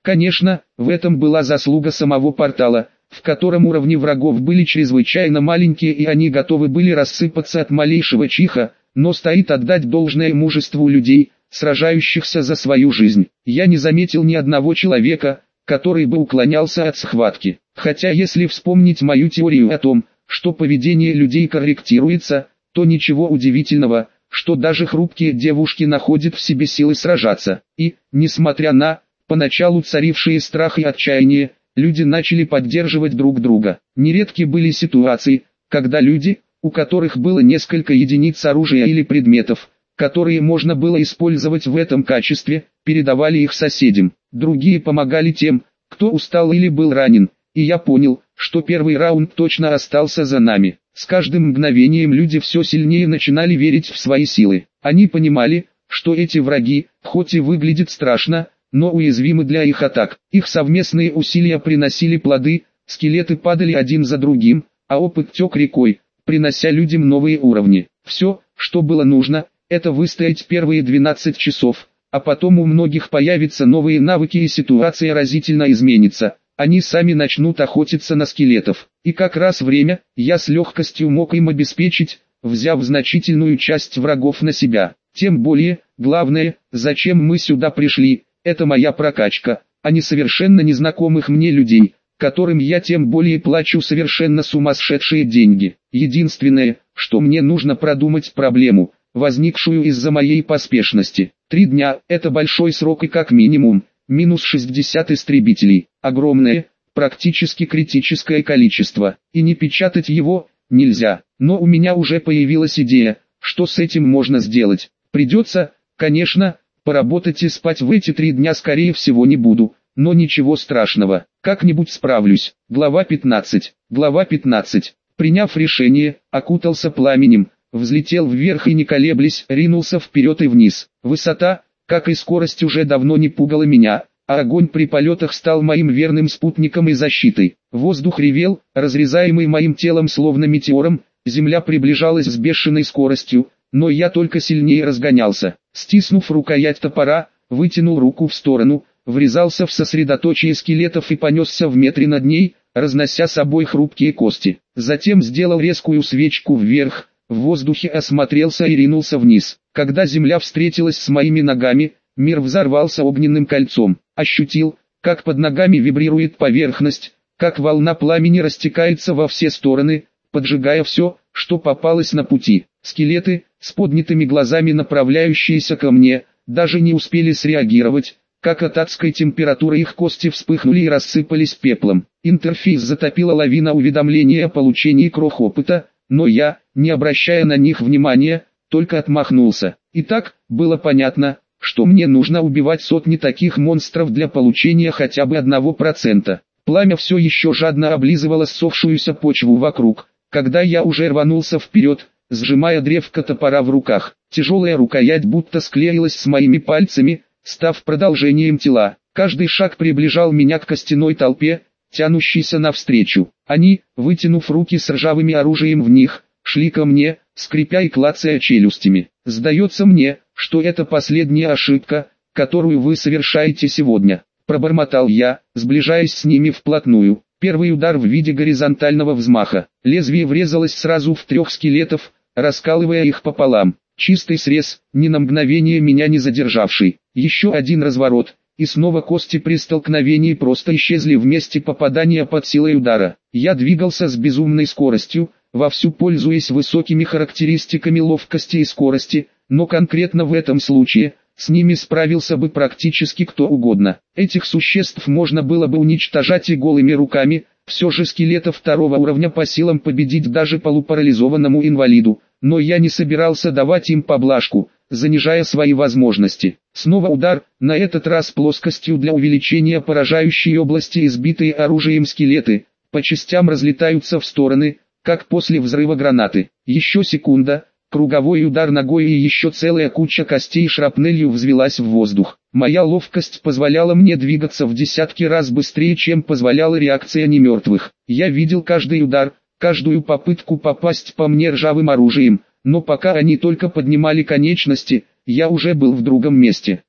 Конечно, в этом была заслуга самого портала, в котором уровни врагов были чрезвычайно маленькие и они готовы были рассыпаться от малейшего чиха, но стоит отдать должное мужеству людей, сражающихся за свою жизнь. Я не заметил ни одного человека, который бы уклонялся от схватки. Хотя если вспомнить мою теорию о том, что поведение людей корректируется, то ничего удивительного, что даже хрупкие девушки находят в себе силы сражаться. И, несмотря на поначалу царившие страх и отчаяние, люди начали поддерживать друг друга. Нередки были ситуации, когда люди, у которых было несколько единиц оружия или предметов, которые можно было использовать в этом качестве, передавали их соседям. Другие помогали тем, кто устал или был ранен, и я понял, что первый раунд точно остался за нами. С каждым мгновением люди все сильнее начинали верить в свои силы. Они понимали, что эти враги, хоть и выглядят страшно, но уязвимы для их атак. Их совместные усилия приносили плоды, скелеты падали один за другим, а опыт тек рекой, принося людям новые уровни. Все, что было нужно, это выстоять первые 12 часов, а потом у многих появятся новые навыки и ситуация разительно изменится. Они сами начнут охотиться на скелетов. И как раз время, я с легкостью мог им обеспечить, взяв значительную часть врагов на себя. Тем более, главное, зачем мы сюда пришли, это моя прокачка, а не совершенно незнакомых мне людей, которым я тем более плачу совершенно сумасшедшие деньги. Единственное, что мне нужно продумать проблему, возникшую из-за моей поспешности. 3 дня – это большой срок и как минимум, минус 60 истребителей, огромное, практически критическое количество, и не печатать его нельзя. Но у меня уже появилась идея, что с этим можно сделать. Придется, конечно, поработать и спать в эти 3 дня скорее всего не буду, но ничего страшного, как-нибудь справлюсь. Глава 15. Глава 15. Приняв решение, окутался пламенем, взлетел вверх и не колеблясь, ринулся вперед и вниз. Высота, как и скорость, уже давно не пугала меня, а огонь при полетах стал моим верным спутником и защитой. Воздух ревел, разрезаемый моим телом словно метеором, земля приближалась с бешеной скоростью, но я только сильнее разгонялся. Стиснув рукоять топора, вытянул руку в сторону, врезался в сосредоточие скелетов и понесся в метре над ней, разнося с собой хрупкие кости. Затем сделал резкую свечку вверх, в воздухе осмотрелся и ринулся вниз. Когда земля встретилась с моими ногами, мир взорвался огненным кольцом. Ощутил, как под ногами вибрирует поверхность, как волна пламени растекается во все стороны, поджигая все, что попалось на пути. Скелеты, с поднятыми глазами направляющиеся ко мне, даже не успели среагировать, как от адской температуры их кости вспыхнули и рассыпались пеплом. Интерфейс затопила лавина уведомлений о получении крох опыта, но я, не обращая на них внимания, только отмахнулся. Итак, было понятно, что мне нужно убивать сотни таких монстров для получения хотя бы 1%. Пламя все еще жадно облизывало ссохшуюся почву вокруг, когда я уже рванулся вперед, сжимая древко топора в руках. Тяжелая рукоять будто склеилась с моими пальцами, став продолжением тела. Каждый шаг приближал меня к костяной толпе, тянущейся навстречу. Они, вытянув руки с ржавыми оружием в них, шли ко мне, скрипя и клацая челюстями. «Сдается мне, что это последняя ошибка, которую вы совершаете сегодня», — пробормотал я, сближаясь с ними вплотную. Первый удар в виде горизонтального взмаха. Лезвие врезалось сразу в 3 скелетов, раскалывая их пополам. Чистый срез, ни на мгновение меня не задержавший. Еще один разворот, и снова кости при столкновении просто исчезли в месте попадания под силой удара. Я двигался с безумной скоростью, вовсю пользуясь высокими характеристиками ловкости и скорости, но конкретно в этом случае, с ними справился бы практически кто угодно. Этих существ можно было бы уничтожать и голыми руками, все же скелетов 2-го уровня по силам победить даже полупарализованному инвалиду, но я не собирался давать им поблажку, занижая свои возможности. Снова удар, на этот раз плоскостью для увеличения поражающей области, избитые оружием скелеты, по частям разлетаются в стороны, как после взрыва гранаты. Еще секунда, круговой удар ногой и еще целая куча костей шрапнелью взвелась в воздух. Моя ловкость позволяла мне двигаться в десятки раз быстрее, чем позволяла реакция немертвых. Я видел каждый удар, каждую попытку попасть по мне ржавым оружием, но пока они только поднимали конечности, я уже был в другом месте.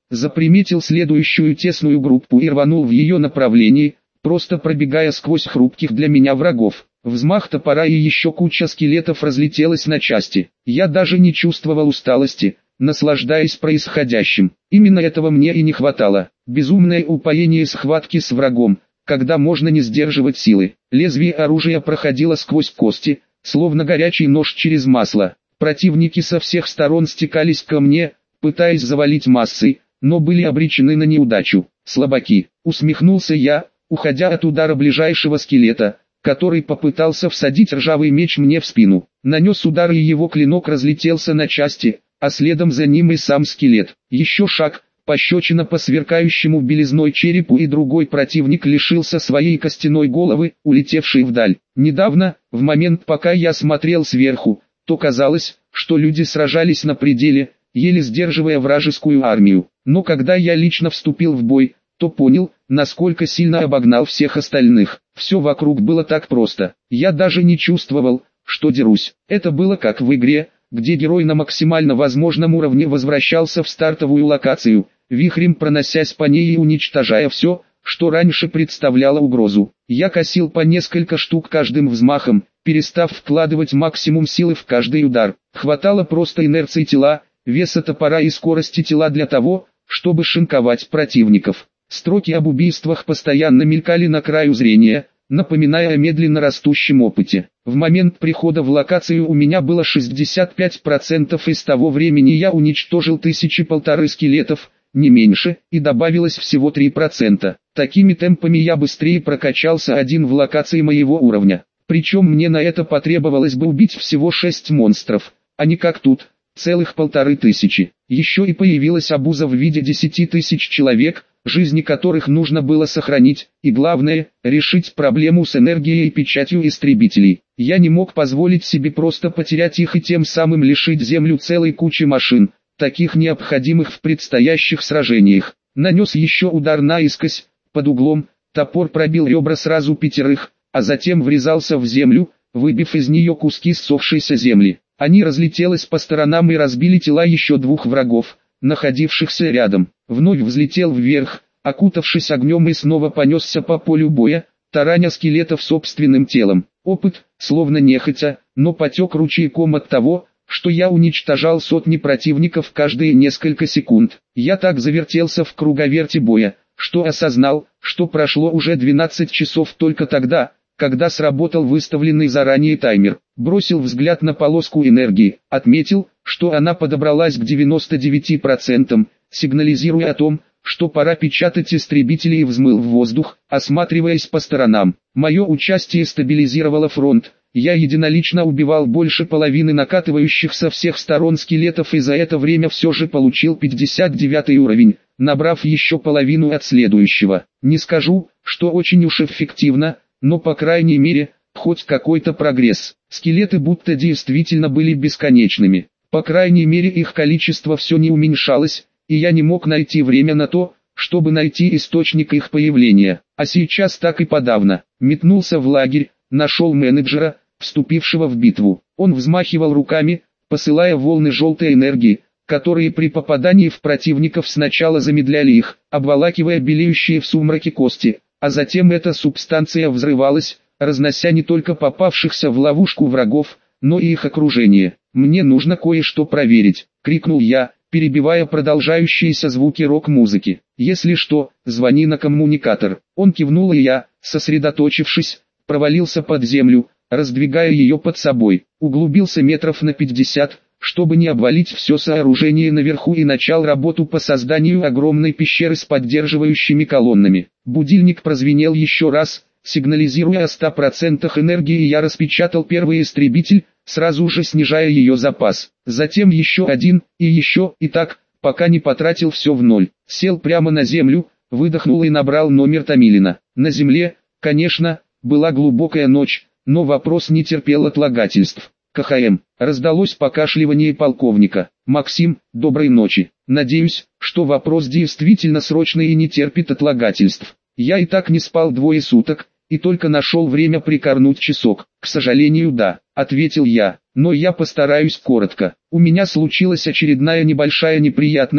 Заприметил следующую тесную группу и рванул в ее направлении, просто пробегая сквозь хрупких для меня врагов. Взмах топора и еще куча скелетов разлетелась на части. Я даже не чувствовал усталости, наслаждаясь происходящим. Именно этого мне и не хватало. Безумное упоение схватки с врагом, когда можно не сдерживать силы. Лезвие оружия проходило сквозь кости, словно горячий нож через масло. Противники со всех сторон стекались ко мне, пытаясь завалить массой, но были обречены на неудачу. Слабаки, усмехнулся я, уходя от удара ближайшего скелета, который попытался всадить ржавый меч мне в спину. Нанес удар, и его клинок разлетелся на части, а следом за ним и сам скелет. Еще шаг, пощечина по сверкающему белизной черепу, и другой противник лишился своей костяной головы, улетевшей вдаль. Недавно, в момент пока я смотрел сверху, то казалось, что люди сражались на пределе, еле сдерживая вражескую армию. Но когда я лично вступил в бой, то понял, насколько сильно обогнал всех остальных. Все вокруг было так просто. Я даже не чувствовал, что дерусь. Это было как в игре, где герой на максимально возможном уровне возвращался в стартовую локацию, вихрем проносясь по ней и уничтожая все, что раньше представляло угрозу. Я косил по несколько штук каждым взмахом, перестав вкладывать максимум силы в каждый удар. Хватало просто инерции тела, веса топора и скорости тела для того, чтобы шинковать противников. Строки об убийствах постоянно мелькали на краю зрения, напоминая о медленно растущем опыте. В момент прихода в локацию у меня было 65%, из того времени я уничтожил 1000-1500 скелетов, не меньше, и добавилось всего 3%. Такими темпами я быстрее прокачался один в локации моего уровня. Причем мне на это потребовалось бы убить всего 6 монстров, а не как тут, целых 1500. Еще и появилась обуза в виде 10 000 человек, жизни которых нужно было сохранить, и главное, решить проблему с энергией и печатью истребителей. Я не мог позволить себе просто потерять их и тем самым лишить Землю целой кучи машин, таких необходимых в предстоящих сражениях. Нанес еще удар наискось, под углом, топор пробил ребра сразу 5, а затем врезался в землю, выбив из нее куски ссохшейся земли. Они разлетелись по сторонам и разбили тела еще 2 врагов, находившихся рядом. Вновь взлетел вверх, окутавшись огнем, и снова понесся по полю боя, тараня скелетов собственным телом. Опыт, словно нехотя, но потек ручейком от того, что я уничтожал сотни противников каждые несколько секунд. Я так завертелся в круговерти боя, что осознал, что прошло уже 12 часов только тогда, когда сработал выставленный заранее таймер. Бросил взгляд на полоску энергии, отметил, что она подобралась к 99%, сигнализируя о том, что пора печатать истребители, и взмыл в воздух, осматриваясь по сторонам. Мое участие стабилизировало фронт. Я единолично убивал больше половины накатывающих со всех сторон скелетов, и за это время все же получил 59 уровень, набрав еще половину от следующего. Не скажу, что очень уж эффективно, но по крайней мере, хоть какой-то прогресс. Скелеты будто действительно были бесконечными. По крайней мере, их количество все не уменьшалось, и я не мог найти время на то, чтобы найти источник их появления. А сейчас так и подавно. Метнулся в лагерь, нашел менеджера, вступившего в битву. Он взмахивал руками, посылая волны желтой энергии, которые при попадании в противников сначала замедляли их, обволакивая белеющие в сумраке кости, а затем эта субстанция взрывалась, разнося не только попавшихся в ловушку врагов, но и их окружение. «Мне нужно кое-что проверить», — крикнул я, перебивая продолжающиеся звуки рок-музыки. «Если что, звони на коммуникатор». Он кивнул, и я, сосредоточившись, провалился под землю, раздвигая ее под собой. Углубился метров на 50, чтобы не обвалить все сооружение наверху, и начал работу по созданию огромной пещеры с поддерживающими колоннами. Будильник прозвенел еще раз, сигнализируя о 100% энергии, и я распечатал первый истребитель, сразу же снижая ее запас. Затем еще один, и так, пока не потратил все в ноль. Сел прямо на землю, выдохнул и набрал номер Томилина. На земле, конечно, была глубокая ночь, но вопрос не терпел отлагательств. КХМ. Раздалось покашливание полковника. «Максим, доброй ночи. Надеюсь, что вопрос действительно срочный и не терпит отлагательств. Я и так не спал 2 суток, и только нашел время прикорнуть часок». «К сожалению, да», — ответил я, — «но я постараюсь коротко. У меня случилась очередная небольшая неприятность,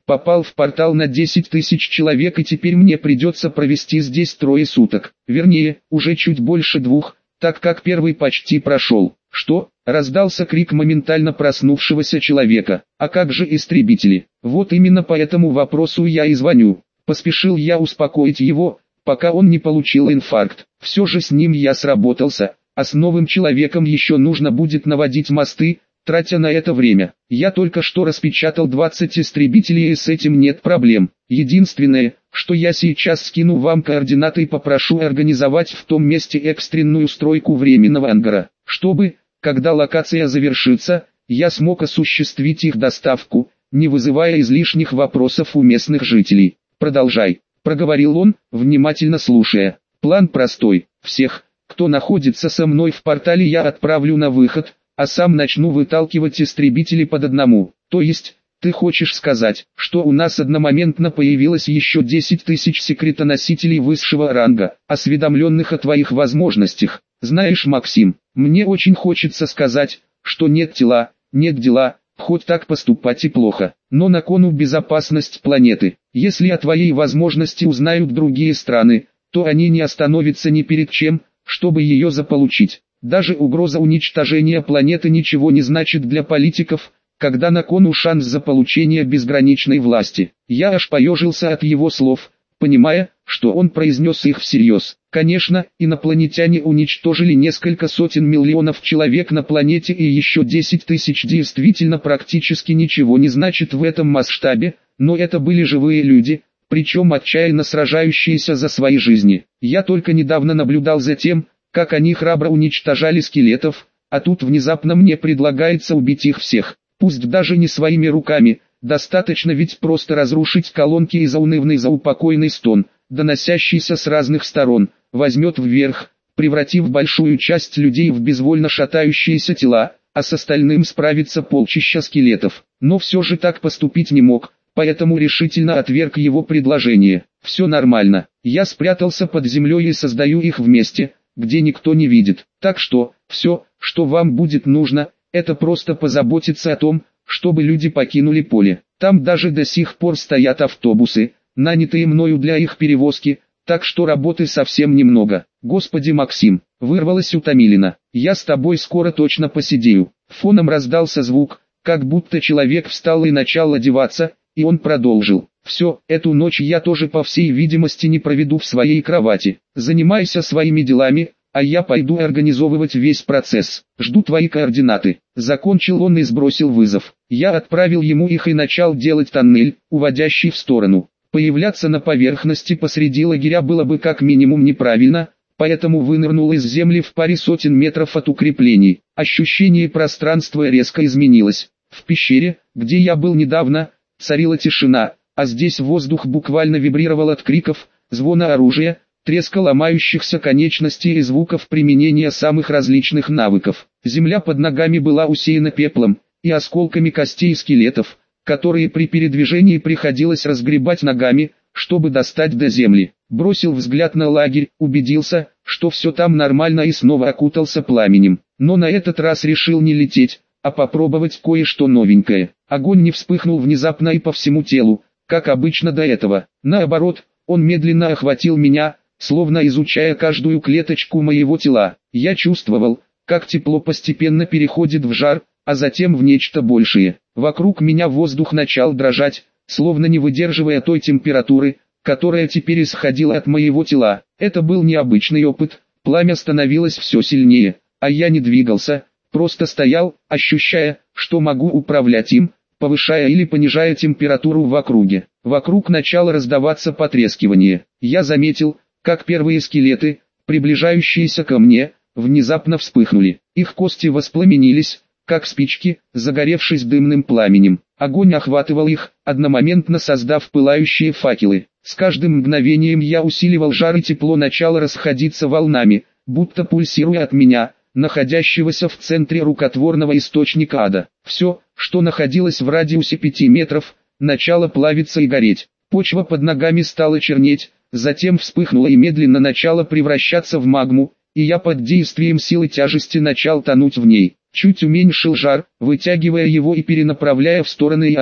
Попал в портал на 10 тысяч человек, и теперь мне придется провести здесь 3 суток. Вернее, уже чуть больше 2, так как первый почти прошел. Что? Раздался крик моментально проснувшегося человека. А как же истребители? Вот именно по этому вопросу я и звоню. Поспешил я успокоить его, пока он не получил инфаркт. Все же с ним я сработался, а с новым человеком еще нужно будет наводить мосты, тратя на это время. Я только что распечатал 20 истребителей, и с этим нет проблем. Единственное, что я сейчас скину вам координаты и попрошу организовать в том месте экстренную стройку временного ангара, чтобы, когда локация завершится, я смог осуществить их доставку, не вызывая излишних вопросов у местных жителей. Продолжай, проговорил он, внимательно слушая. План простой. Всех, кто находится со мной в портале, я отправлю на выход, а сам начну выталкивать истребители под одному. То есть, ты хочешь сказать, что у нас одномоментно появилось еще 10 тысяч секретоносителей высшего ранга, осведомленных о твоих возможностях? Знаешь, Максим, мне очень хочется сказать, что нет тела, нет дела, хоть так поступать и плохо, но на кону безопасность планеты. Если о твоей возможности узнают другие страны, то они не остановятся ни перед чем, чтобы ее заполучить. Даже угроза уничтожения планеты ничего не значит для политиков, когда на кону шанс заполучения безграничной власти. Я аж поежился от его слов, понимая, что он произнес их всерьез. Конечно, инопланетяне уничтожили несколько сотен миллионов человек на планете, и еще 10 тысяч действительно практически ничего не значит в этом масштабе, но это были живые люди, причем отчаянно сражающиеся за свои жизни. Я только недавно наблюдал за тем, как они храбро уничтожали скелетов, а тут внезапно мне предлагается убить их всех, пусть даже не своими руками. Достаточно ведь просто разрушить колонки, и заунывный заупокойный стон, доносящийся с разных сторон, возьмет вверх, превратив большую часть людей в безвольно шатающиеся тела, а с остальным справится полчища скелетов. Но все же так поступить не мог, поэтому решительно отверг его предложение. Все нормально, я спрятался под землей и создаю их в месте, где никто не видит. Так что, все, что вам будет нужно, это просто позаботиться о том, чтобы люди покинули поле. Там даже до сих пор стоят автобусы, нанятые мною для их перевозки, так что работы совсем немного. Господи, Максим, вырвалось у Томилина. Я с тобой скоро точно посидею. Фоном раздался звук, как будто человек встал и начал одеваться, и он продолжил. Все, эту ночь я тоже по всей видимости не проведу в своей кровати. Занимайся своими делами, а я пойду организовывать весь процесс. Жду твои координаты. Закончил он и сбросил вызов. Я отправил ему их и начал делать тоннель, уводящий в сторону. Появляться на поверхности посреди лагеря было бы как минимум неправильно, поэтому вынырнул из земли в паре сотен метров от укреплений. Ощущение пространства резко изменилось. В пещере, где я был недавно, царила тишина, а здесь воздух буквально вибрировал от криков, звона оружия, треска ломающихся конечностей и звуков применения самых различных навыков. Земля под ногами была усеяна пеплом и осколками костей скелетов, которые при передвижении приходилось разгребать ногами, чтобы достать до земли. Бросил взгляд на лагерь, убедился, что все там нормально, и снова окутался пламенем. Но на этот раз решил не лететь, а попробовать кое-что новенькое. Огонь не вспыхнул внезапно и по всему телу, как обычно до этого. Наоборот, он медленно охватил меня, словно изучая каждую клеточку моего тела. Я чувствовал, как тепло постепенно переходит в жар, а затем в нечто большее. Вокруг меня воздух начал дрожать, словно не выдерживая той температуры, которая теперь исходила от моего тела. Это был необычный опыт, пламя становилось все сильнее, а я не двигался, просто стоял, ощущая, что могу управлять им, повышая или понижая температуру в округе. Вокруг начало раздаваться потрескивание. Я заметил, как первые скелеты, приближающиеся ко мне, внезапно вспыхнули. Их кости воспламенились, как спички, загоревшись дымным пламенем. Огонь охватывал их, одномоментно создав пылающие факелы. С каждым мгновением я усиливал жар, и тепло начало расходиться волнами, будто пульсируя от меня, находящегося в центре рукотворного источника ада. Все, что находилось в радиусе 5 метров, начало плавиться и гореть. Почва под ногами стала чернеть, затем вспыхнула и медленно начала превращаться в магму, и я под действием силы тяжести начал тонуть в ней. Чуть уменьшил жар, вытягивая его и перенаправляя в стороны, и она,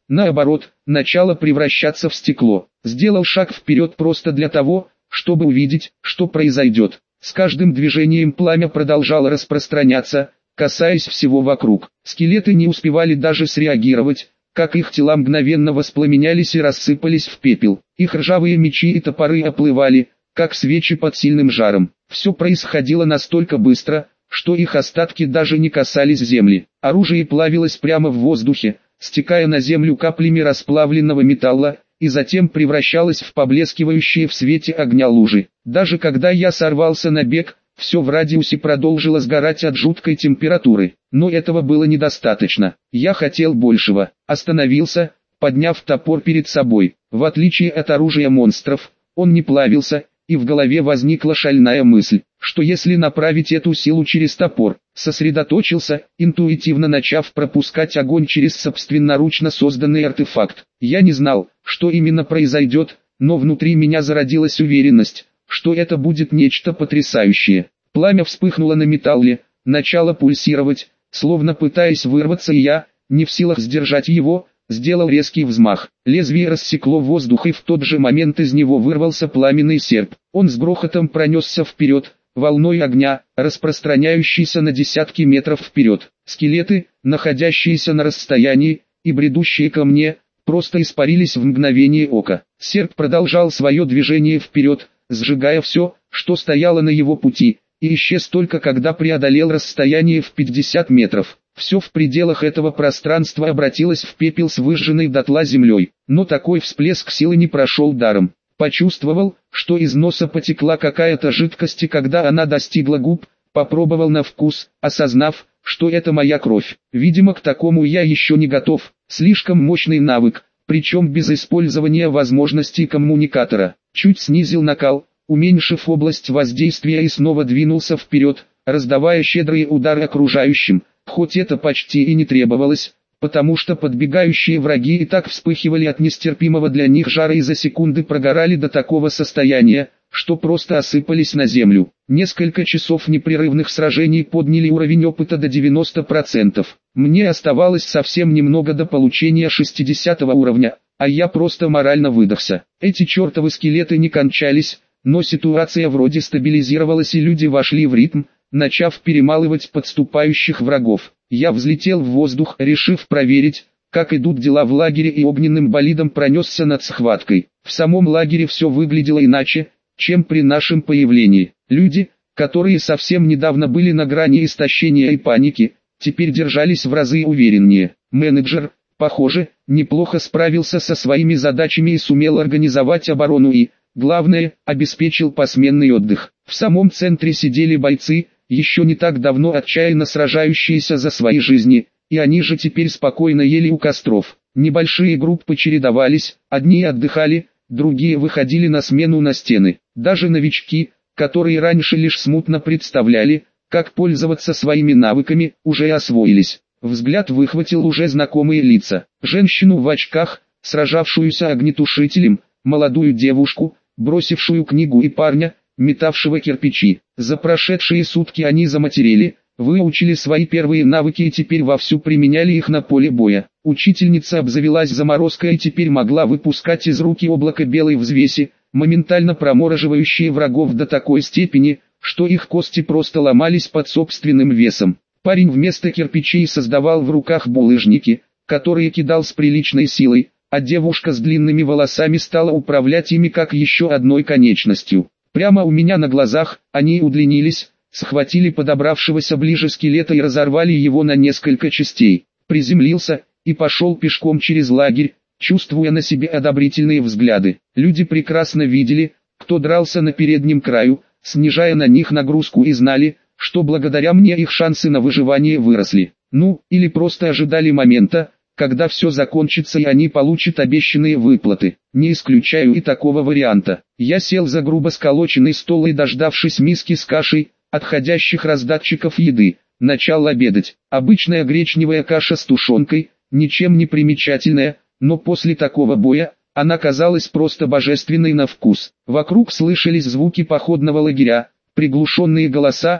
наоборот, начало превращаться в стекло. Сделал шаг вперед просто для того, чтобы увидеть, что произойдет. С каждым движением пламя продолжало распространяться, касаясь всего вокруг. Скелеты не успевали даже среагировать, как их тела мгновенно воспламенялись и рассыпались в пепел. Их ржавые мечи и топоры оплывали, как свечи под сильным жаром. Все происходило настолько быстро, что их остатки даже не касались земли. Оружие плавилось прямо в воздухе, стекая на землю каплями расплавленного металла, и затем превращалось в поблескивающие в свете огня лужи. Даже когда я сорвался на бег, все в радиусе продолжило сгорать от жуткой температуры. Но этого было недостаточно. Я хотел большего. Остановился, подняв топор перед собой. В отличие от оружия монстров, он не плавился, и в голове возникла шальная мысль, что если направить эту силу через топор, сосредоточился, интуитивно начав пропускать огонь через собственноручно созданный артефакт. Я не знал, что именно произойдет, но внутри меня зародилась уверенность, что это будет нечто потрясающее. Пламя вспыхнуло на металле, начало пульсировать, словно пытаясь вырваться, и я, не в силах сдержать его, сделал резкий взмах. Лезвие рассекло воздух, и в тот же момент из него вырвался пламенный серп. Он с грохотом пронесся вперед, волной огня, распространяющейся на десятки метров вперед. Скелеты, находящиеся на расстоянии, и бредущие ко мне, просто испарились в мгновение ока. Серп продолжал свое движение вперед, сжигая все, что стояло на его пути, и исчез только когда преодолел расстояние в 50 метров. Все в пределах этого пространства обратилось в пепел с выжженной дотла землей, но такой всплеск силы не прошел даром. Почувствовал, что из носа потекла какая-то жидкость, и когда она достигла губ, попробовал на вкус, осознав, что это моя кровь. Видимо, к такому я еще не готов, слишком мощный навык, причем без использования возможностей коммуникатора. Чуть снизил накал, уменьшив область воздействия, и снова двинулся вперед, раздавая щедрые удары окружающим. Хоть это почти и не требовалось, потому что подбегающие враги и так вспыхивали от нестерпимого для них жара и за секунды прогорали до такого состояния, что просто осыпались на землю. Несколько часов непрерывных сражений подняли уровень опыта до 90%. Мне оставалось совсем немного до получения 60 уровня, а я просто морально выдохся. Эти чертовы скелеты не кончались, но ситуация вроде стабилизировалась, и люди вошли в ритм, начав перемалывать подступающих врагов. Я взлетел в воздух, решив проверить, как идут дела в лагере, и огненным болидом пронесся над схваткой. В самом лагере все выглядело иначе, чем при нашем появлении. Люди, которые совсем недавно были на грани истощения и паники, теперь держались в разы увереннее. Менеджер, похоже, неплохо справился со своими задачами и сумел организовать оборону и, главное, обеспечил посменный отдых. В самом центре сидели бойцы, еще не так давно отчаянно сражающиеся за свои жизни, и они же теперь спокойно ели у костров. Небольшие группы чередовались, одни отдыхали, другие выходили на смену на стены. Даже новички, которые раньше лишь смутно представляли, как пользоваться своими навыками, уже освоились. Взгляд выхватил уже знакомые лица. Женщину в очках, сражавшуюся огнетушителем, молодую девушку, бросившую книгу, и парня, метавшего кирпичи. За прошедшие сутки они заматерели, выучили свои первые навыки и теперь вовсю применяли их на поле боя. Учительница обзавелась заморозкой и теперь могла выпускать из руки облако белой взвеси, моментально промораживающие врагов до такой степени, что их кости просто ломались под собственным весом. Парень вместо кирпичей создавал в руках булыжники, которые кидал с приличной силой, а девушка с длинными волосами стала управлять ими как еще одной конечностью. Прямо у меня на глазах они удлинились, схватили подобравшегося ближе скелета и разорвали его на несколько частей. Приземлился и пошел пешком через лагерь, чувствуя на себе одобрительные взгляды. Люди прекрасно видели, кто дрался на переднем краю, снижая на них нагрузку, и знали, что благодаря мне их шансы на выживание выросли. Ну, или просто ожидали момента, когда все закончится и они получат обещанные выплаты. Не исключаю и такого варианта. Я сел за грубо сколоченный стол и, дождавшись миски с кашей, отходящих раздатчиков еды, начал обедать. Обычная гречневая каша с тушенкой, ничем не примечательная, но после такого боя, она казалась просто божественной на вкус. Вокруг слышались звуки походного лагеря, приглушенные голоса,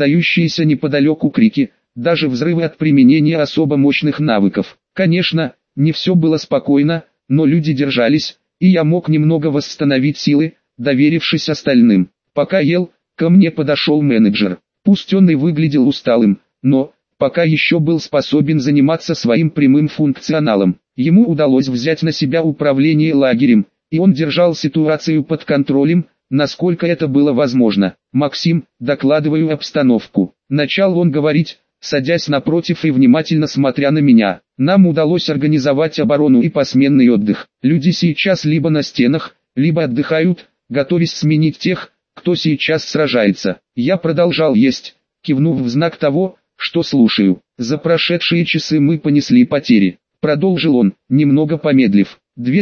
раздающиеся неподалеку крики, даже взрывы от применения особо мощных навыков. Конечно, Не все было спокойно, но люди держались, и я мог немного восстановить силы, доверившись остальным. Пока ел, ко мне подошел менеджер. Пусть он и выглядел усталым, но пока еще был способен заниматься своим прямым функционалом. Ему удалось взять на себя управление лагерем, и он держал ситуацию под контролем, насколько это было возможно. «Максим, докладываю обстановку». Начал он говорить, садясь напротив и внимательно смотря на меня. «Нам удалось организовать оборону и посменный отдых. Люди сейчас либо на стенах, либо отдыхают, готовясь сменить тех, кто сейчас сражается». Я продолжал есть, кивнув в знак того, что слушаю. «За прошедшие часы мы понесли потери», продолжил он, немного помедлив.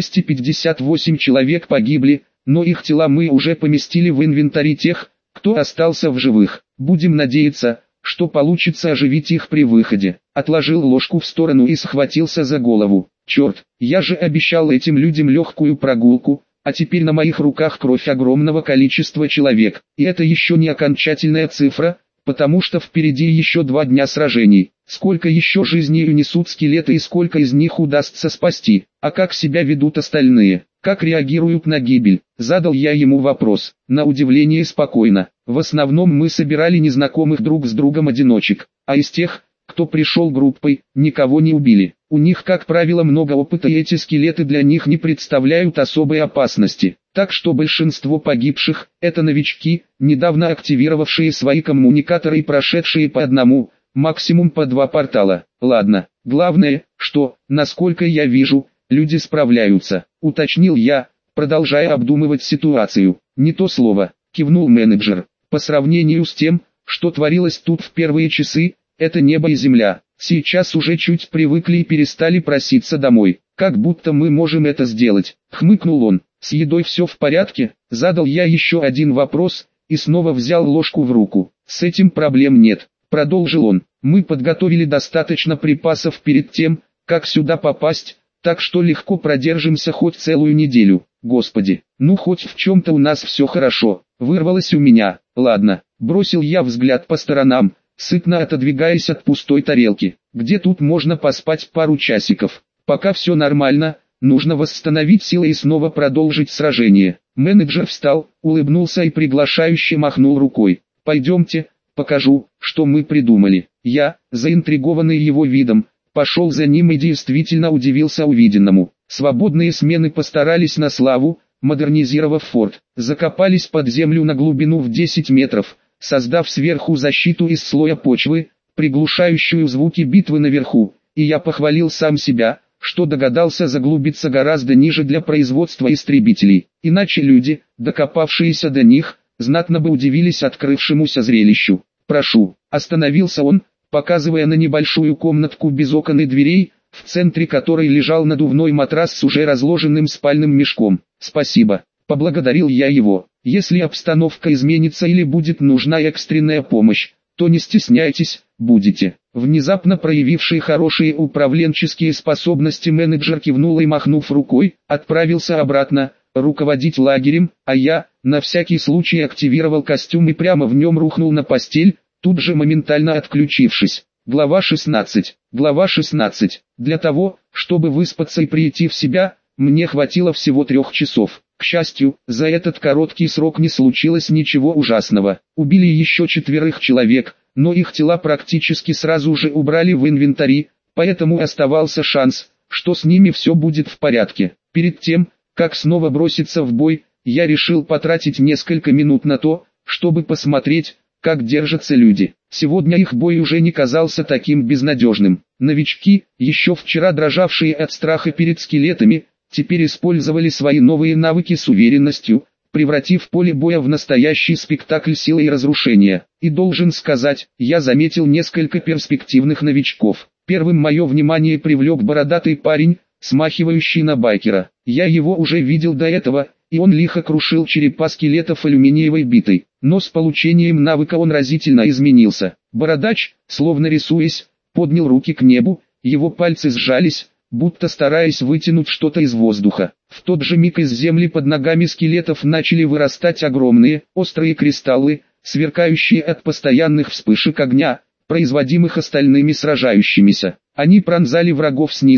258 человек погибли, но их тела мы уже поместили в инвентарь тех, кто остался в живых. Будем надеяться, что получится оживить их при выходе. Отложил ложку в сторону и схватился за голову. Черт, я же обещал этим людям легкую прогулку, а теперь на моих руках кровь огромного количества человек. И это еще не окончательная цифра, потому что впереди еще 2 дня сражений. Сколько еще жизней унесут скелеты и сколько из них удастся спасти? А как себя ведут остальные? Как реагируют на гибель? Задал я ему вопрос. На удивление спокойно. В основном мы собирали незнакомых друг с другом одиночек, а из тех, кто пришел группой, никого не убили. У них, как правило, много опыта, и эти скелеты для них не представляют особой опасности. Так что большинство погибших – это новички, недавно активировавшие свои коммуникаторы и прошедшие по одному, максимум по 2 портала. Ладно, главное, что, насколько я вижу, люди справляются, уточнил я, продолжая обдумывать ситуацию. Не то слово, кивнул менеджер. По сравнению с тем, что творилось тут в первые часы, это небо и земля. Сейчас уже чуть привыкли и перестали проситься домой. Как будто мы можем это сделать, хмыкнул он. С едой все в порядке? Задал я еще один вопрос, и снова взял ложку в руку. С этим проблем нет, продолжил он. Мы подготовили достаточно припасов перед тем, как сюда попасть, так что легко продержимся хоть целую неделю. Господи, ну хоть в чем-то у нас все хорошо, вырвалось у меня. Ладно, бросил я взгляд по сторонам, сытно отодвигаясь от пустой тарелки. Где тут можно поспать пару часиков? Пока все нормально, нужно восстановить силы и снова продолжить сражение. Менеджер встал, улыбнулся и приглашающе махнул рукой. Пойдемте, покажу, что мы придумали. Я, заинтригованный его видом, пошел за ним и действительно удивился увиденному. Свободные смены постарались на славу, модернизировав форт, закопались под землю на глубину в 10 метров, создав сверху защиту из слоя почвы, приглушающую звуки битвы наверху, и я похвалил сам себя, что догадался заглубиться гораздо ниже для производства истребителей, иначе люди, докопавшиеся до них, знатно бы удивились открывшемуся зрелищу. «Прошу», остановился он, показывая на небольшую комнатку без окон и дверей, в центре которой лежал надувной матрас с уже разложенным спальным мешком. «Спасибо», поблагодарил я его. «Если обстановка изменится или будет нужна экстренная помощь, то не стесняйтесь, будете». Внезапно проявивший хорошие управленческие способности менеджер кивнул и, махнув рукой, отправился обратно, руководить лагерем, а я, на всякий случай, активировал костюм и прямо в нем рухнул на постель, тут же моментально отключившись. Глава 16. Глава 16. Для того, чтобы выспаться и прийти в себя, мне хватило всего 3 часов. К счастью, за этот короткий срок не случилось ничего ужасного. Убили еще 4 человек, но их тела практически сразу же убрали в инвентарь, поэтому оставался шанс, что с ними все будет в порядке. Перед тем, как снова броситься в бой, я решил потратить несколько минут на то, чтобы посмотреть, как держатся люди. Сегодня их бой уже не казался таким безнадежным. Новички, еще вчера дрожавшие от страха перед скелетами, теперь использовали свои новые навыки с уверенностью, превратив поле боя в настоящий спектакль силы и разрушения. И должен сказать, я заметил несколько перспективных новичков. Первым мое внимание привлек бородатый парень, смахивающий на байкера. Я его уже видел до этого, и он лихо крушил черепа скелетов алюминиевой битой. Но с получением навыка он разительно изменился. Бородач, словно рисуясь, поднял руки к небу, его пальцы сжались, будто стараясь вытянуть что-то из воздуха. В тот же миг из земли под ногами скелетов начали вырастать огромные, острые кристаллы, сверкающие от постоянных вспышек огня, производимых остальными сражающимися. Они пронзали врагов снизу,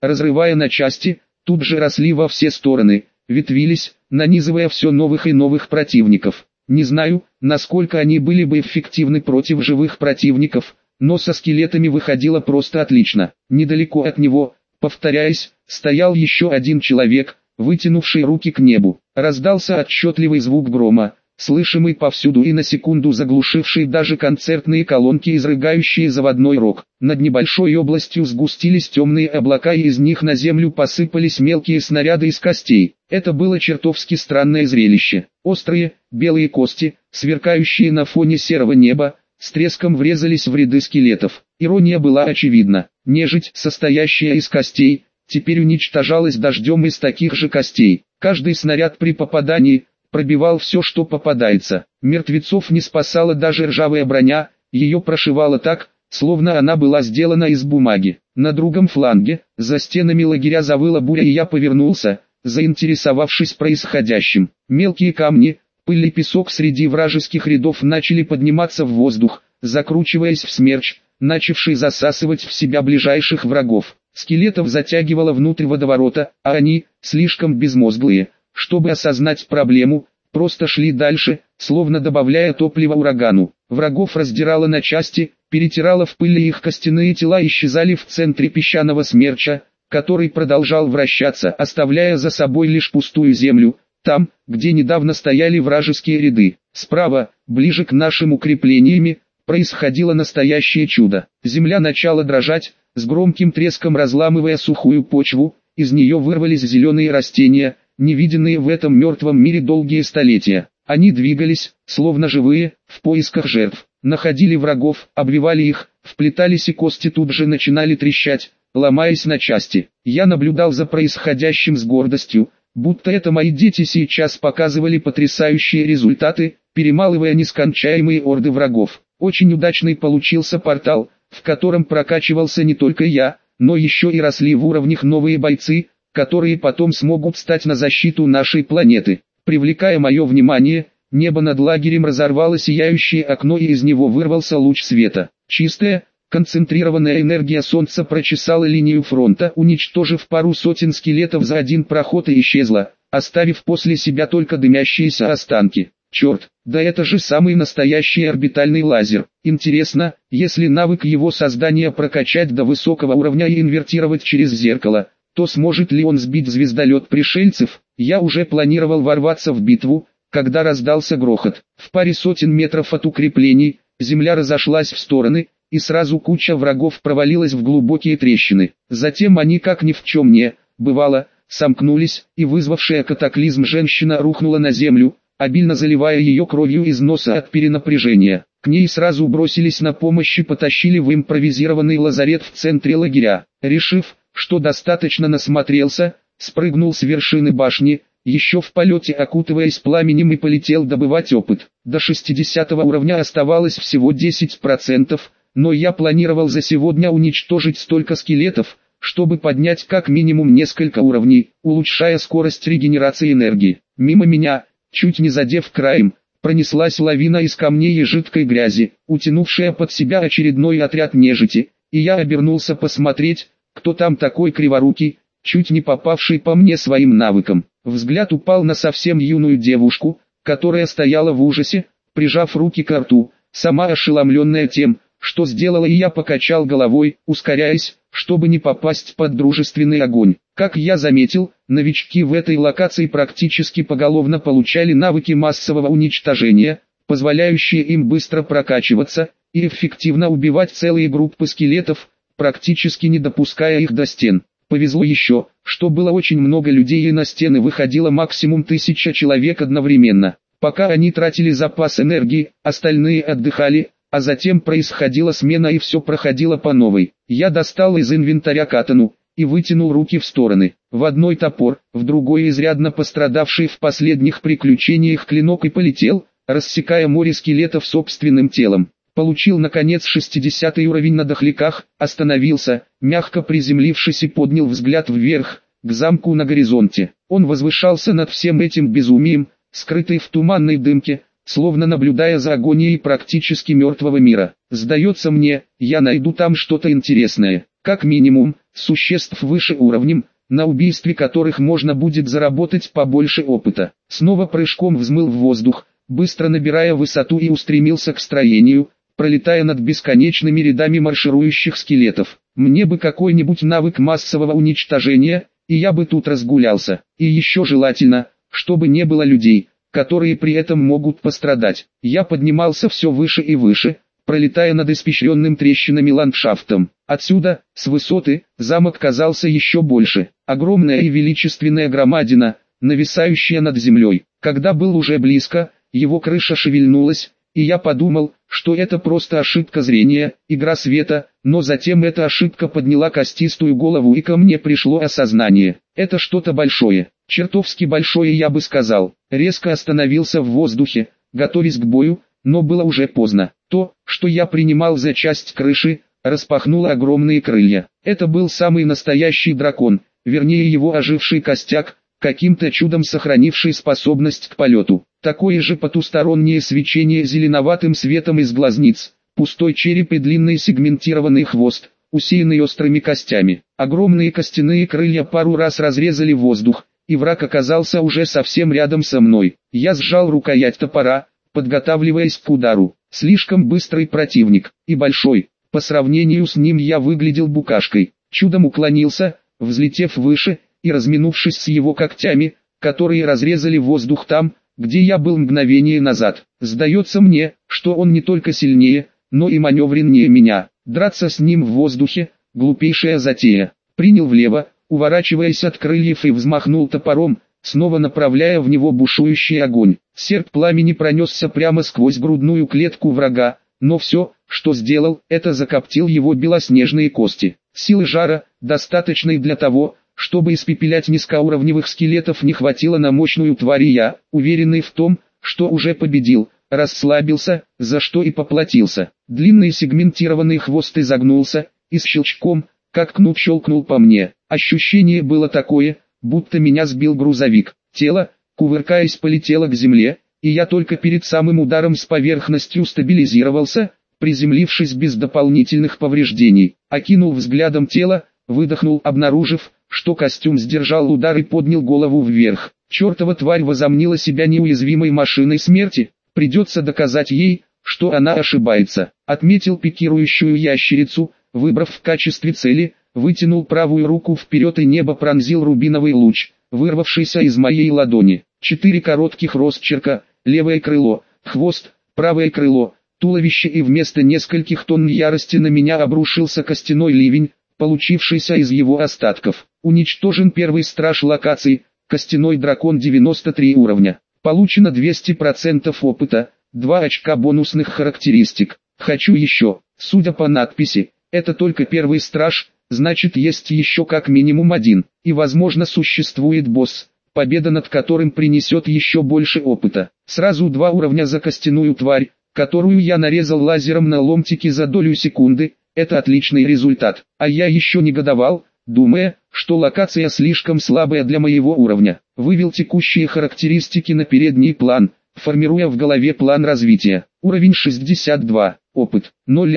разрывая на части, тут же росли во все стороны, ветвились, нанизывая все новых и новых противников. Не знаю, насколько они были бы эффективны против живых противников, но со скелетами выходило просто отлично. Недалеко от него, повторяясь, стоял еще один человек, вытянувший руки к небу. Раздался отчетливый звук грома, слышимый повсюду и на секунду заглушивший даже концертные колонки, изрыгающие заводной рок. Над небольшой областью сгустились темные облака, и из них на землю посыпались мелкие снаряды из костей. Это было чертовски странное зрелище. Острые, белые кости, сверкающие на фоне серого неба, с треском врезались в ряды скелетов. Ирония была очевидна. Нежить, состоящая из костей, теперь уничтожалась дождем из таких же костей. Каждый снаряд при попадании пробивал все, что попадается. Мертвецов не спасала даже ржавая броня, ее прошивало так, словно она была сделана из бумаги. На другом фланге, за стенами лагеря завыла буря, и я повернулся, заинтересовавшись происходящим. Мелкие камни, пыль и песок среди вражеских рядов начали подниматься в воздух, закручиваясь в смерч, начавший засасывать в себя ближайших врагов. Скелетов затягивало внутрь водоворота, а они, слишком безмозглые, чтобы осознать проблему, просто шли дальше, словно добавляя топлива урагану. Врагов раздирало на части, перетирало в пыль, и их костяные тела исчезали в центре песчаного смерча, который продолжал вращаться, оставляя за собой лишь пустую землю, там, где недавно стояли вражеские ряды. Справа, ближе к нашим укреплениями, происходило настоящее чудо. Земля начала дрожать, с громким треском разламывая сухую почву, из нее вырвались зеленые растения, невиденные в этом мертвом мире долгие столетия. Они двигались, словно живые, в поисках жертв, находили врагов, обвивали их, вплетались, и кости тут же начинали трещать, ломаясь на части. Я наблюдал за происходящим с гордостью, будто это мои дети сейчас показывали потрясающие результаты, перемалывая нескончаемые орды врагов. Очень удачный получился портал, в котором прокачивался не только я, но еще и росли в уровнях новые бойцы, которые потом смогут стать на защиту нашей планеты. Привлекая мое внимание, небо над лагерем разорвало сияющее окно, и из него вырвался луч света. Чистая, концентрированная энергия солнца прочесала линию фронта, уничтожив пару сотен скелетов за один проход, и исчезла, оставив после себя только дымящиеся останки. Черт, да это же самый настоящий орбитальный лазер. Интересно, если навык его создания прокачать до высокого уровня и инвертировать через зеркало, то сможет ли он сбить звездолет пришельцев? Я уже планировал ворваться в битву, когда раздался грохот. В паре сотен метров от укреплений, земля разошлась в стороны, и сразу куча врагов провалилась в глубокие трещины. Затем они, как ни в чем не бывало, сомкнулись, и вызвавшая катаклизм женщина рухнула на землю, обильно заливая ее кровью из носа от перенапряжения. К ней сразу бросились на помощь и потащили в импровизированный лазарет в центре лагеря. Решив, что достаточно насмотрелся, спрыгнул с вершины башни, еще в полете окутываясь пламенем, и полетел добывать опыт. До 60 уровня оставалось всего 10%, но я планировал за сегодня уничтожить столько скелетов, чтобы поднять как минимум несколько уровней, улучшая скорость регенерации энергии. Мимо меня, чуть не задев краем, пронеслась лавина из камней и жидкой грязи, утянувшая под себя очередной отряд нежити, и я обернулся посмотреть, кто там такой криворукий, чуть не попавший по мне своим навыком. Взгляд упал на совсем юную девушку, которая стояла в ужасе, прижав руки к рту, сама ошеломленная тем, что сделала, и я покачал головой, ускоряясь, чтобы не попасть под дружественный огонь. Как я заметил, новички в этой локации практически поголовно получали навыки массового уничтожения, позволяющие им быстро прокачиваться и эффективно убивать целые группы скелетов, практически не допуская их до стен. Повезло еще, что было очень много людей, и на стены выходило максимум 1000 человек одновременно. Пока они тратили запас энергии, остальные отдыхали, а затем происходила смена, и все проходило по новой. Я достал из инвентаря катану и вытянул руки в стороны. В одной топор, в другой изрядно пострадавший в последних приключениях клинок, и полетел, рассекая море скелетов собственным телом. Получил наконец 60 уровень на дохляках, остановился, мягко приземлившись, и поднял взгляд вверх, к замку на горизонте. Он возвышался над всем этим безумием, скрытый в туманной дымке, словно наблюдая за агонией практически мертвого мира. Сдается мне, я найду там что-то интересное. Как минимум, существ выше уровнем, на убийстве которых можно будет заработать побольше опыта. Снова прыжком взмыл в воздух, быстро набирая высоту и устремился к строению, пролетая над бесконечными рядами марширующих скелетов. Мне бы какой-нибудь навык массового уничтожения, и я бы тут разгулялся. И еще желательно, чтобы не было людей, которые при этом могут пострадать. Я поднимался все выше и выше, пролетая над испещренным трещинами ландшафтом. Отсюда, с высоты, замок казался еще больше. Огромная и величественная громадина, нависающая над землей. Когда был уже близко, его крыша шевельнулась, и я подумал, что это просто ошибка зрения, игра света, но затем эта ошибка подняла костистую голову, и ко мне пришло осознание. Это что-то большое, чертовски большое, я бы сказал. Резко остановился в воздухе, готовясь к бою, но было уже поздно. То, что я принимал за часть крыши, распахнуло огромные крылья. Это был самый настоящий дракон, вернее его оживший костяк, каким-то чудом сохранивший способность к полету. Такое же потустороннее свечение зеленоватым светом из глазниц, пустой череп и длинный сегментированный хвост, усеянный острыми костями. Огромные костяные крылья пару раз разрезали воздух, и враг оказался уже совсем рядом со мной. Я сжал рукоять топора, подготавливаясь к удару. Слишком быстрый противник, и большой. По сравнению с ним я выглядел букашкой. Чудом уклонился, взлетев выше, и разминувшись с его когтями, которые разрезали воздух там, где я был мгновение назад. Сдается мне, что он не только сильнее, но и маневреннее меня. Драться с ним в воздухе – глупейшая затея. Принял влево, уворачиваясь от крыльев, и взмахнул топором, снова направляя в него бушующий огонь. Серп пламени пронесся прямо сквозь грудную клетку врага, но все, что сделал, это закоптил его белоснежные кости. Силы жара, достаточной для того, чтобы испепелять низкоуровневых скелетов, не хватило на мощную тварь, и я, уверенный в том, что уже победил, расслабился, за что и поплатился. Длинный сегментированный хвост изогнулся, и с щелчком, как кнут, щелкнул по мне. Ощущение было такое, будто меня сбил грузовик. Тело, кувыркаясь, полетело к земле, и я только перед самым ударом с поверхностью стабилизировался, приземлившись без дополнительных повреждений. Окинул взглядом тело, выдохнул, обнаружив, что костюм сдержал удар, и поднял голову вверх. Чертова тварь возомнила себя неуязвимой машиной смерти, придется доказать ей, что она ошибается. Отметил пикирующую ящерицу, выбрав в качестве цели, вытянул правую руку вперед, и небо пронзил рубиновый луч, вырвавшийся из моей ладони. 4 коротких росчерка, левое крыло, хвост, правое крыло, туловище, и вместо нескольких тонн ярости на меня обрушился костяной ливень, получившийся из его остатков. Уничтожен первый страж локации, костяной дракон, 93 уровня. Получено 200% опыта, 2 очка бонусных характеристик. Хочу еще. Судя по надписи, это только первый страж, значит есть еще как минимум один. И возможно существует босс, победа над которым принесет еще больше опыта. Сразу 2 уровня за костяную тварь, которую я нарезал лазером на ломтики за долю секунды. Это отличный результат. А я еще негодовал, думая, что локация слишком слабая для моего уровня. Вывел текущие характеристики на передний план, формируя в голове план развития. Уровень 62, опыт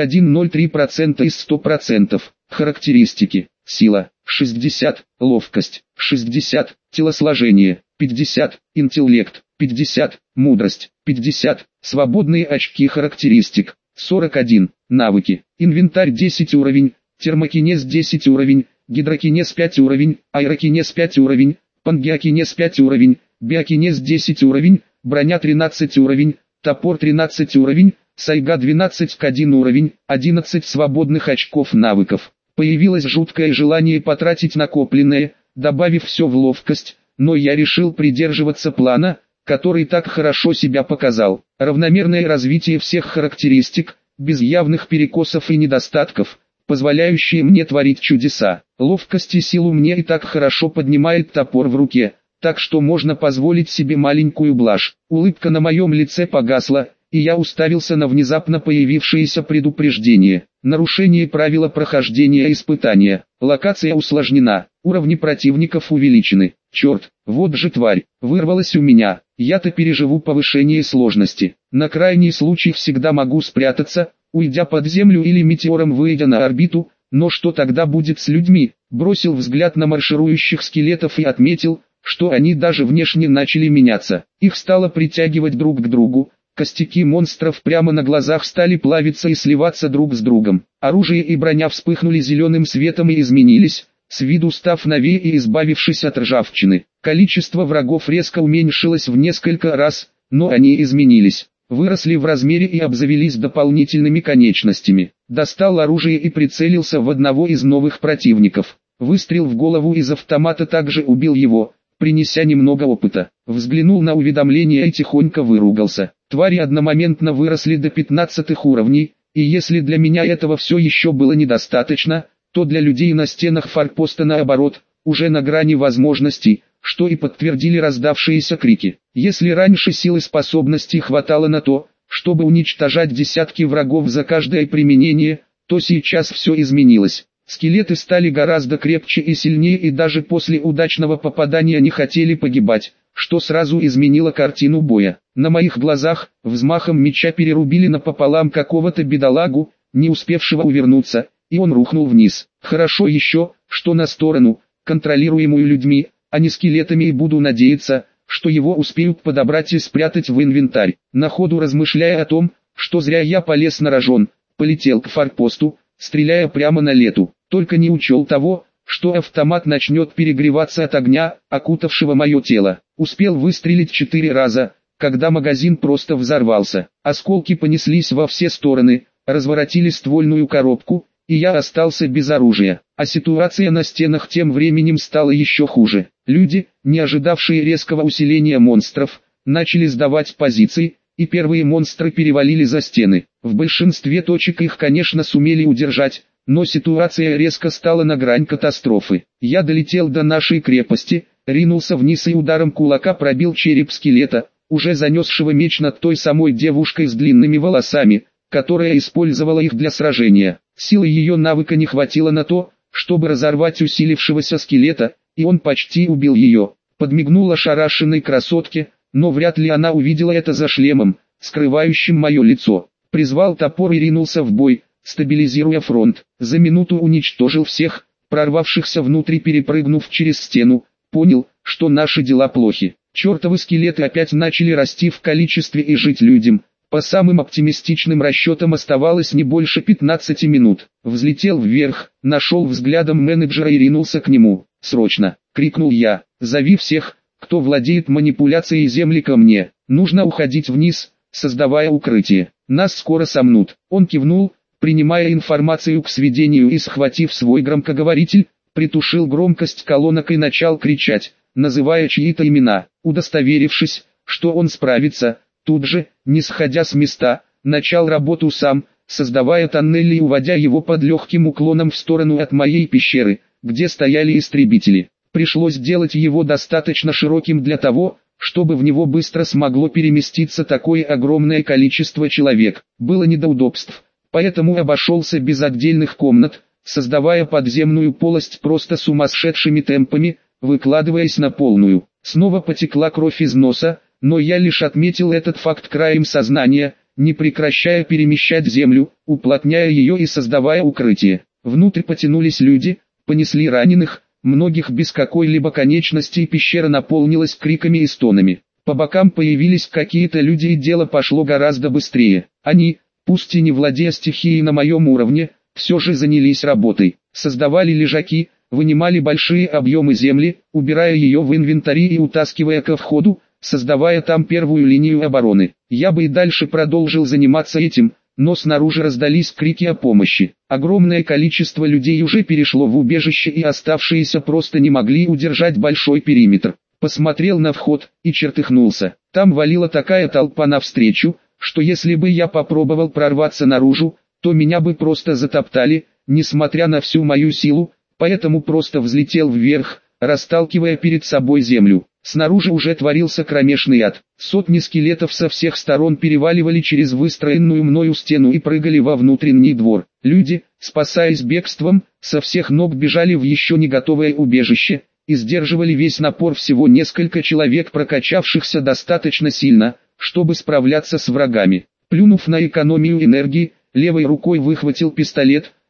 0,103% из 100%. Характеристики: сила 60, ловкость 60, телосложение 50, интеллект 50, мудрость 50, свободные очки характеристик 41, навыки: инвентарь 10 уровень, термокинез 10 уровень, гидрокинез 5 уровень, аэрокинез 5 уровень, пангеокинез 5 уровень, биокинез 10 уровень, броня 13 уровень, топор 13 уровень, сайга 12 к 1 уровень, 11 свободных очков навыков. Появилось жуткое желание потратить накопленное, добавив все в ловкость, но я решил придерживаться плана, который так хорошо себя показал. Равномерное развитие всех характеристик, без явных перекосов и недостатков, позволяющие мне творить чудеса. Ловкость и силу мне и так хорошо поднимает топор в руке, так что можно позволить себе маленькую блажь. Улыбка на моем лице погасла, и я уставился на внезапно появившееся предупреждение. Нарушение правила прохождения испытания. Локация усложнена, уровни противников увеличены. Черт, вот же тварь, вырвалась у меня. Я-то переживу повышение сложности. На крайний случай всегда могу спрятаться, уйдя под землю или метеором выйдя на орбиту, но что тогда будет с людьми? Бросил взгляд на марширующих скелетов и отметил, что они даже внешне начали меняться. Их стало притягивать друг к другу. Костяки монстров прямо на глазах стали плавиться и сливаться друг с другом. Оружие и броня вспыхнули зеленым светом и изменились, с виду став новее и избавившись от ржавчины. Количество врагов резко уменьшилось в несколько раз, но они изменились, выросли в размере и обзавелись дополнительными конечностями. Достал оружие и прицелился в одного из новых противников. Выстрел в голову из автомата также убил его, принеся немного опыта. Взглянул на уведомление и тихонько выругался. Твари одномоментно выросли до 15 уровней, и если для меня этого все еще было недостаточно, то для людей на стенах форпоста наоборот, уже на грани возможностей, что и подтвердили раздавшиеся крики. Если раньше силы способностей хватало на то, чтобы уничтожать десятки врагов за каждое применение, то сейчас все изменилось. Скелеты стали гораздо крепче и сильнее и даже после удачного попадания не хотели погибать, что сразу изменило картину боя. На моих глазах, взмахом меча перерубили напополам какого-то бедолагу, не успевшего увернуться, и он рухнул вниз. Хорошо еще, что на сторону, контролируемую людьми, а не скелетами, и буду надеяться, что его успеют подобрать и спрятать в инвентарь. На ходу размышляя о том, что зря я полез на рожон, полетел к форпосту, стреляя прямо на лету. Только не учел того, что автомат начнет перегреваться от огня, окутавшего мое тело. Успел выстрелить 4 раза, когда магазин просто взорвался. Осколки понеслись во все стороны, разворотили ствольную коробку, и я остался без оружия. А ситуация на стенах тем временем стала еще хуже. Люди, не ожидавшие резкого усиления монстров, начали сдавать позиции, и первые монстры перевалили за стены. В большинстве точек их, конечно, сумели удержать, но ситуация резко стала на грань катастрофы. Я долетел до нашей крепости, ринулся вниз и ударом кулака пробил череп скелета, уже занесшего меч над той самой девушкой с длинными волосами, которая использовала их для сражения. Силы ее навыка не хватило на то, чтобы разорвать усилившегося скелета, и он почти убил ее. Подмигнул ошарашенной красотке, но вряд ли она увидела это за шлемом, скрывающим мое лицо. Призвал топор и ринулся в бой, стабилизируя фронт. За минуту уничтожил всех, прорвавшихся внутрь, перепрыгнув через стену. Понял, что наши дела плохи. Чертовы скелеты опять начали расти в количестве и жить людям. По самым оптимистичным расчетам оставалось не больше 15 минут. Взлетел вверх, нашел взглядом менеджера и ринулся к нему. «Срочно!» — крикнул я. «Зови всех, кто владеет манипуляцией земли, ко мне. Нужно уходить вниз, создавая укрытие. Нас скоро сомнут». Он кивнул, принимая информацию к сведению, и, схватив свой громкоговоритель, притушил громкость колонок и начал кричать, называя чьи-то имена. Удостоверившись, что он справится, тут же, не сходя с места, начал работу сам, создавая тоннели и уводя его под легким уклоном в сторону от моей пещеры, где стояли истребители. Пришлось делать его достаточно широким для того, чтобы в него быстро смогло переместиться такое огромное количество человек. Было не до удобств, поэтому обошелся без отдельных комнат, создавая подземную полость просто сумасшедшими темпами, выкладываясь на полную. Снова потекла кровь из носа, но я лишь отметил этот факт краем сознания, не прекращая перемещать землю, уплотняя ее и создавая укрытие. Внутрь потянулись люди, понесли раненых, многих без какой-либо конечности, и пещера наполнилась криками и стонами. По бокам появились какие-то люди, и дело пошло гораздо быстрее. Они, пусть и не владея стихией на моем уровне, все же занялись работой. Создавали лежаки, вынимали большие объемы земли, убирая ее в инвентарь и утаскивая ко входу, создавая там первую линию обороны. Я бы и дальше продолжил заниматься этим, но снаружи раздались крики о помощи. Огромное количество людей уже перешло в убежище, и оставшиеся просто не могли удержать большой периметр. Посмотрел на вход и чертыхнулся. Там валила такая толпа навстречу, что если бы я попробовал прорваться наружу, то меня бы просто затоптали, несмотря на всю мою силу, поэтому просто взлетел вверх, расталкивая перед собой землю. Снаружи уже творился кромешный ад. Сотни скелетов со всех сторон переваливали через выстроенную мною стену и прыгали во внутренний двор. Люди, спасаясь бегством, со всех ног бежали в еще не готовое убежище, и сдерживали весь напор всего несколько человек, прокачавшихся достаточно сильно, чтобы справляться с врагами. Плюнув на экономию энергии, левой рукой выхватил пистолет,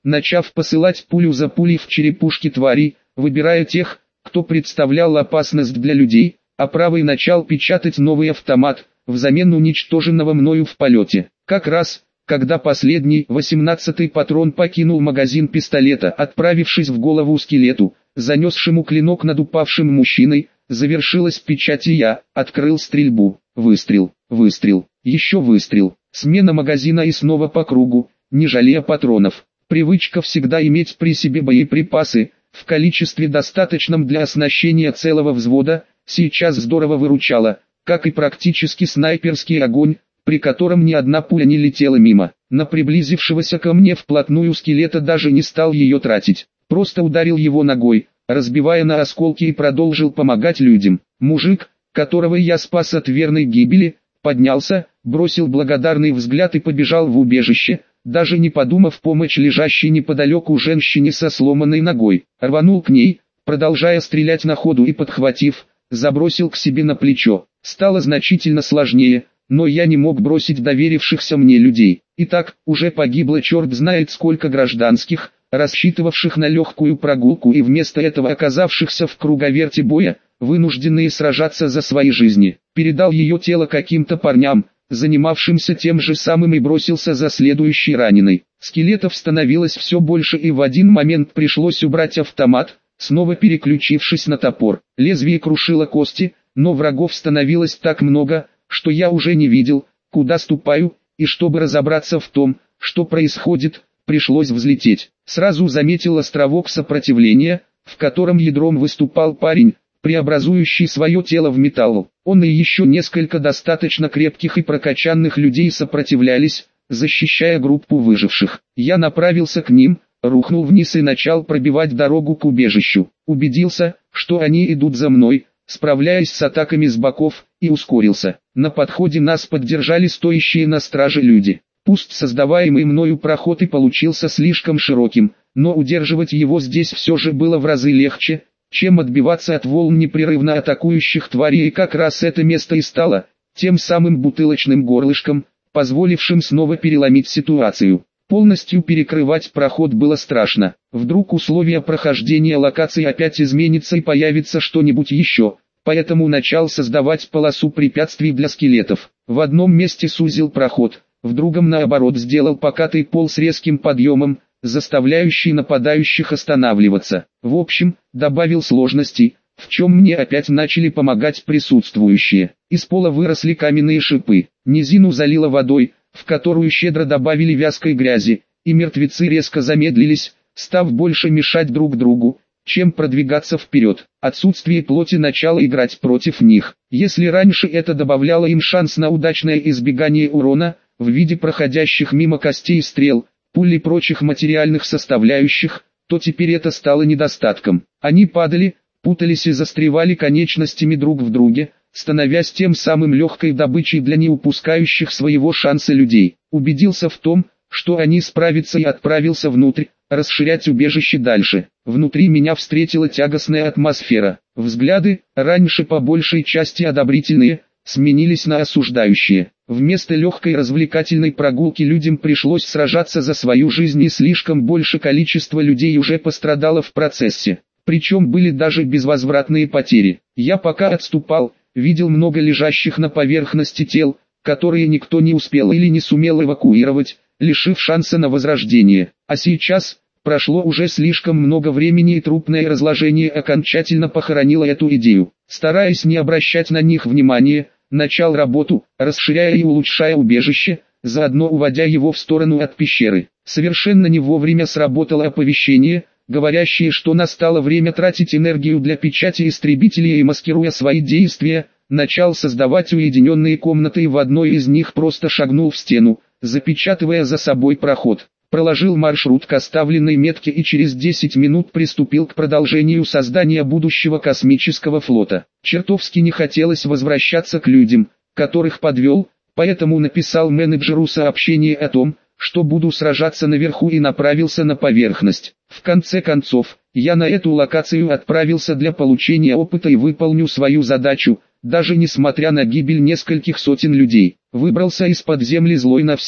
начав посылать пулю за пулей в черепушки тварей, выбирая тех, кто представлял опасность для людей, а правый начал печатать новый автомат, взамен уничтоженного мною в полете. Как раз, когда последний, 18-й патрон покинул магазин пистолета, отправившись в голову скелету, занесшему клинок над упавшим мужчиной, завершилась печать, и я открыл стрельбу. Выстрел, выстрел, еще выстрел, смена магазина и снова по кругу, не жалея патронов. Привычка всегда иметь при себе боеприпасы, в количестве достаточном для оснащения целого взвода, сейчас здорово выручала, как и практически снайперский огонь, при котором ни одна пуля не летела мимо. На приблизившегося ко мне вплотную скелета даже не стал ее тратить, просто ударил его ногой, разбивая на осколки, и продолжил помогать людям. Мужик, которого я спас от верной гибели, поднялся, бросил благодарный взгляд и побежал в убежище, даже не подумав помочь лежащей неподалеку женщине со сломанной ногой. Рванул к ней, продолжая стрелять на ходу, и, подхватив, забросил к себе на плечо. Стало значительно сложнее, но я не мог бросить доверившихся мне людей. Итак, уже погибло черт знает сколько гражданских, рассчитывавших на легкую прогулку и вместо этого оказавшихся в круговерте боя, вынужденные сражаться за свои жизни. Передал ее тело каким-то парням, занимавшимся тем же самым, и бросился за следующей раненой. Скелетов становилось все больше, и в один момент пришлось убрать автомат, снова переключившись на топор. Лезвие крушило кости, но врагов становилось так много, что я уже не видел, куда ступаю, и чтобы разобраться в том, что происходит, пришлось взлететь. Сразу заметил островок сопротивления, в котором ядром выступал парень, преобразующий свое тело в металл. Он и еще несколько достаточно крепких и прокачанных людей сопротивлялись, защищая группу выживших. Я направился к ним, рухнул вниз и начал пробивать дорогу к убежищу. Убедился, что они идут за мной, справляясь с атаками с боков, и ускорился. На подходе нас поддержали стоящие на страже люди. Пусть создаваемый мною проход и получился слишком широким, но удерживать его здесь все же было в разы легче, чем отбиваться от волн непрерывно атакующих тварей, и как раз это место и стало тем самым бутылочным горлышком, позволившим снова переломить ситуацию. Полностью перекрывать проход было страшно. Вдруг условия прохождения локации опять изменится и появится что-нибудь еще, поэтому начал создавать полосу препятствий для скелетов. В одном месте сузил проход, в другом наоборот сделал покатый пол с резким подъемом, заставляющий нападающих останавливаться. В общем, добавил сложностей, в чем мне опять начали помогать присутствующие. Из пола выросли каменные шипы, низину залило водой, в которую щедро добавили вязкой грязи, и мертвецы резко замедлились, став больше мешать друг другу, чем продвигаться вперед. Отсутствие плоти начало играть против них. Если раньше это добавляло им шанс на удачное избегание урона, в виде проходящих мимо костей и стрел, пуль и прочих материальных составляющих, то теперь это стало недостатком. Они падали, путались и застревали конечностями друг в друге, становясь тем самым легкой добычей для не упускающих своего шанса людей. Убедился в том, что они справятся, и отправился внутрь, расширять убежище дальше. Внутри меня встретила тягостная атмосфера. Взгляды, раньше по большей части одобрительные, сменились на осуждающие. Вместо легкой развлекательной прогулки людям пришлось сражаться за свою жизнь, и слишком большее количество людей уже пострадало в процессе. Причем были даже безвозвратные потери. Я пока отступал, видел много лежащих на поверхности тел, которые никто не успел или не сумел эвакуировать, лишив шанса на возрождение. А сейчас, прошло уже слишком много времени, и трупное разложение окончательно похоронило эту идею. Стараясь не обращать на них внимания, начал работу, расширяя и улучшая убежище, заодно уводя его в сторону от пещеры. Совершенно не вовремя сработало оповещение, говорящее, что настало время тратить энергию для печати истребителей, и, маскируя свои действия, начал создавать уединенные комнаты, и в одной из них просто шагнул в стену, запечатывая за собой проход. Проложил маршрут к оставленной метке и через 10 минут приступил к продолжению создания будущего космического флота. Чертовски не хотелось возвращаться к людям, которых подвел, поэтому написал менеджеру сообщение о том, что буду сражаться наверху, и направился на поверхность. В конце концов, я на эту локацию отправился для получения опыта и выполню свою задачу, даже несмотря на гибель нескольких сотен людей. Выбрался из-под земли злой на всех,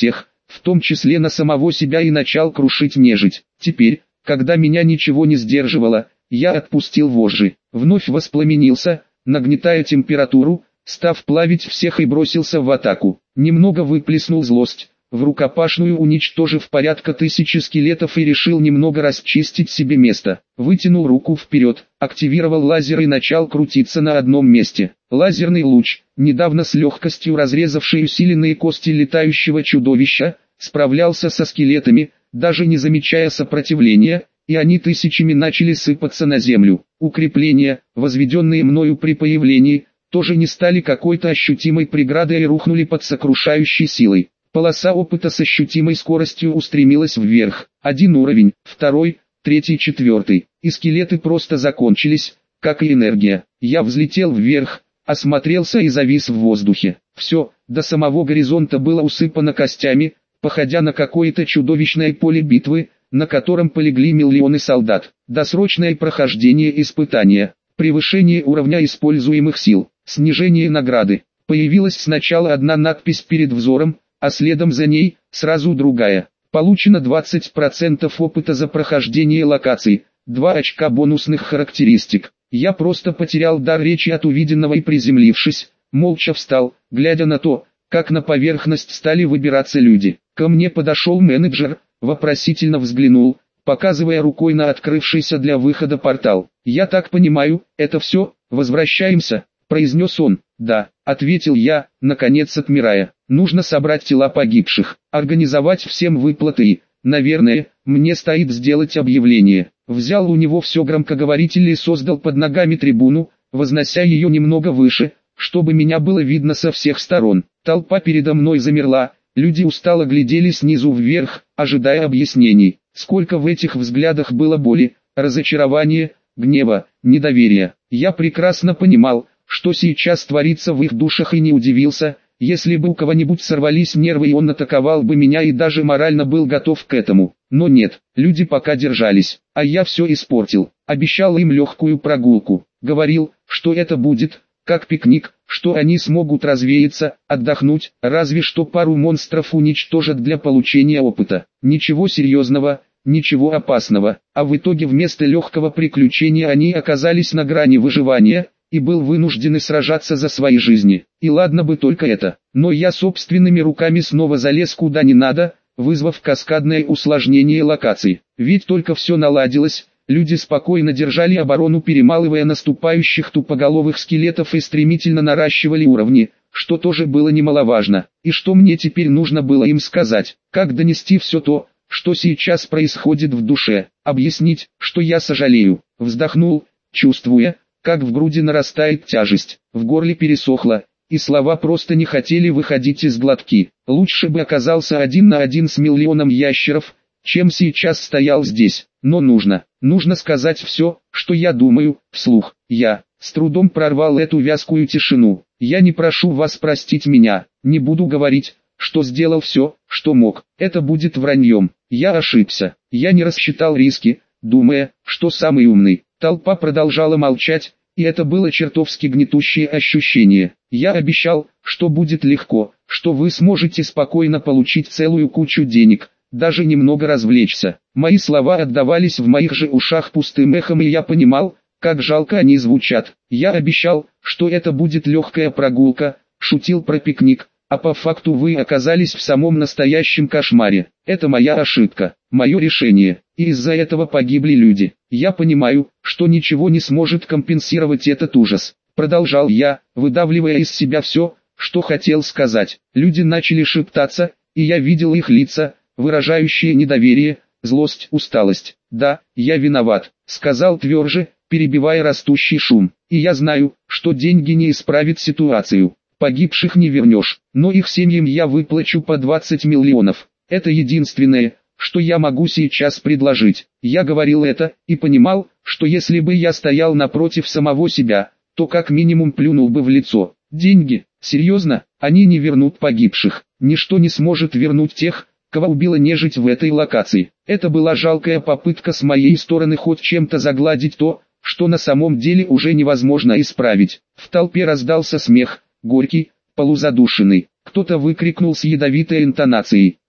в том числе на самого себя, и начал крушить нежить. Теперь, когда меня ничего не сдерживало, я отпустил вожжи, вновь воспламенился, нагнетая температуру, став плавить всех, и бросился в атаку. Немного выплеснул злость в рукопашную, уничтожив порядка 1000 скелетов, и решил немного расчистить себе место. Вытянул руку вперед, активировал лазер и начал крутиться на одном месте. Лазерный луч, недавно с легкостью разрезавший усиленные кости летающего чудовища, справлялся со скелетами, даже не замечая сопротивления, и они тысячами начали сыпаться на землю. Укрепления, возведенные мною при появлении, тоже не стали какой-то ощутимой преградой и рухнули под сокрушающей силой. Полоса опыта с ощутимой скоростью устремилась вверх. Один уровень, второй, третий, четвертый. И скелеты просто закончились, как и энергия. Я взлетел вверх, осмотрелся и завис в воздухе. Все, до самого горизонта было усыпано костями, походя на какое-то чудовищное поле битвы, на котором полегли миллионы солдат. Досрочное прохождение испытания, превышение уровня используемых сил, снижение награды. Появилась сначала одна надпись перед взором, а следом за ней сразу другая. Получено 20% опыта за прохождение локаций, 2 очка бонусных характеристик. Я просто потерял дар речи от увиденного и, приземлившись, молча встал, глядя на то, как на поверхность стали выбираться люди. Ко мне подошел менеджер, вопросительно взглянул, показывая рукой на открывшийся для выхода портал. «Я так понимаю, это все, возвращаемся?» – произнес он. «Да», – ответил я, наконец отмирая. «Нужно собрать тела погибших, организовать всем выплаты и, наверное, мне стоит сделать объявление». Взял у него все громкоговоритель и создал под ногами трибуну, вознося ее немного выше, чтобы меня было видно со всех сторон. Толпа передо мной замерла, люди устало глядели снизу вверх, ожидая объяснений. Сколько в этих взглядах было боли, разочарования, гнева, недоверия. Я прекрасно понимал, что сейчас творится в их душах, и не удивился, если бы у кого-нибудь сорвались нервы и он атаковал бы меня, и даже морально был готов к этому. Но нет, люди пока держались, а я все испортил. Обещал им легкую прогулку, говорил, что это будет как пикник, что они смогут развеяться, отдохнуть, разве что пару монстров уничтожат для получения опыта. Ничего серьезного, ничего опасного, а в итоге вместо легкого приключения они оказались на грани выживания, и был вынуждены сражаться за свои жизни. И ладно бы только это, но я собственными руками снова залез куда не надо, вызвав каскадное усложнение локаций. Ведь только все наладилось, люди спокойно держали оборону, перемалывая наступающих тупоголовых скелетов, и стремительно наращивали уровни, что тоже было немаловажно. И что мне теперь нужно было им сказать? Как донести все то, что сейчас происходит в душе? Объяснить, что я сожалею? Вздохнул, чувствуя, как в груди нарастает тяжесть, в горле пересохло, и слова просто не хотели выходить из глотки. Лучше бы оказался 1 на 1 с миллионом ящеров, чем сейчас стоял здесь. Но нужно сказать все, что я думаю, вслух. Я с трудом прорвал эту вязкую тишину. Я не прошу вас простить меня, не буду говорить, что сделал все, что мог. Это будет враньем. Я ошибся. Я не рассчитал риски, думая, что самый умный. Толпа продолжала молчать, и это было чертовски гнетущее ощущение. Я обещал, что будет легко, что вы сможете спокойно получить целую кучу денег, даже немного развлечься. Мои слова отдавались в моих же ушах пустым эхом, и я понимал, как жалко они звучат. Я обещал, что это будет легкая прогулка, шутил про пикник, а по факту вы оказались в самом настоящем кошмаре. Это моя ошибка, мое решение, и из-за этого погибли люди. Я понимаю, что ничего не сможет компенсировать этот ужас. Продолжал я, выдавливая из себя все, что хотел сказать. Люди начали шептаться, и я видел их лица, выражающие недоверие, злость, усталость. «Да, я виноват», — сказал тверже, перебивая растущий шум. «И я знаю, что деньги не исправят ситуацию. Погибших не вернешь, но их семьям я выплачу по 20 миллионов. Это единственное, что я могу сейчас предложить». Я говорил это, и понимал, что если бы я стоял напротив самого себя, то как минимум плюнул бы в лицо. Деньги? Серьезно? Они не вернут погибших. Ничто не сможет вернуть тех, кого убила нежить в этой локации. Это была жалкая попытка с моей стороны хоть чем-то загладить то, что на самом деле уже невозможно исправить. В толпе раздался смех, горький, полузадушенный. Кто-то выкрикнул с ядовитой интонацией: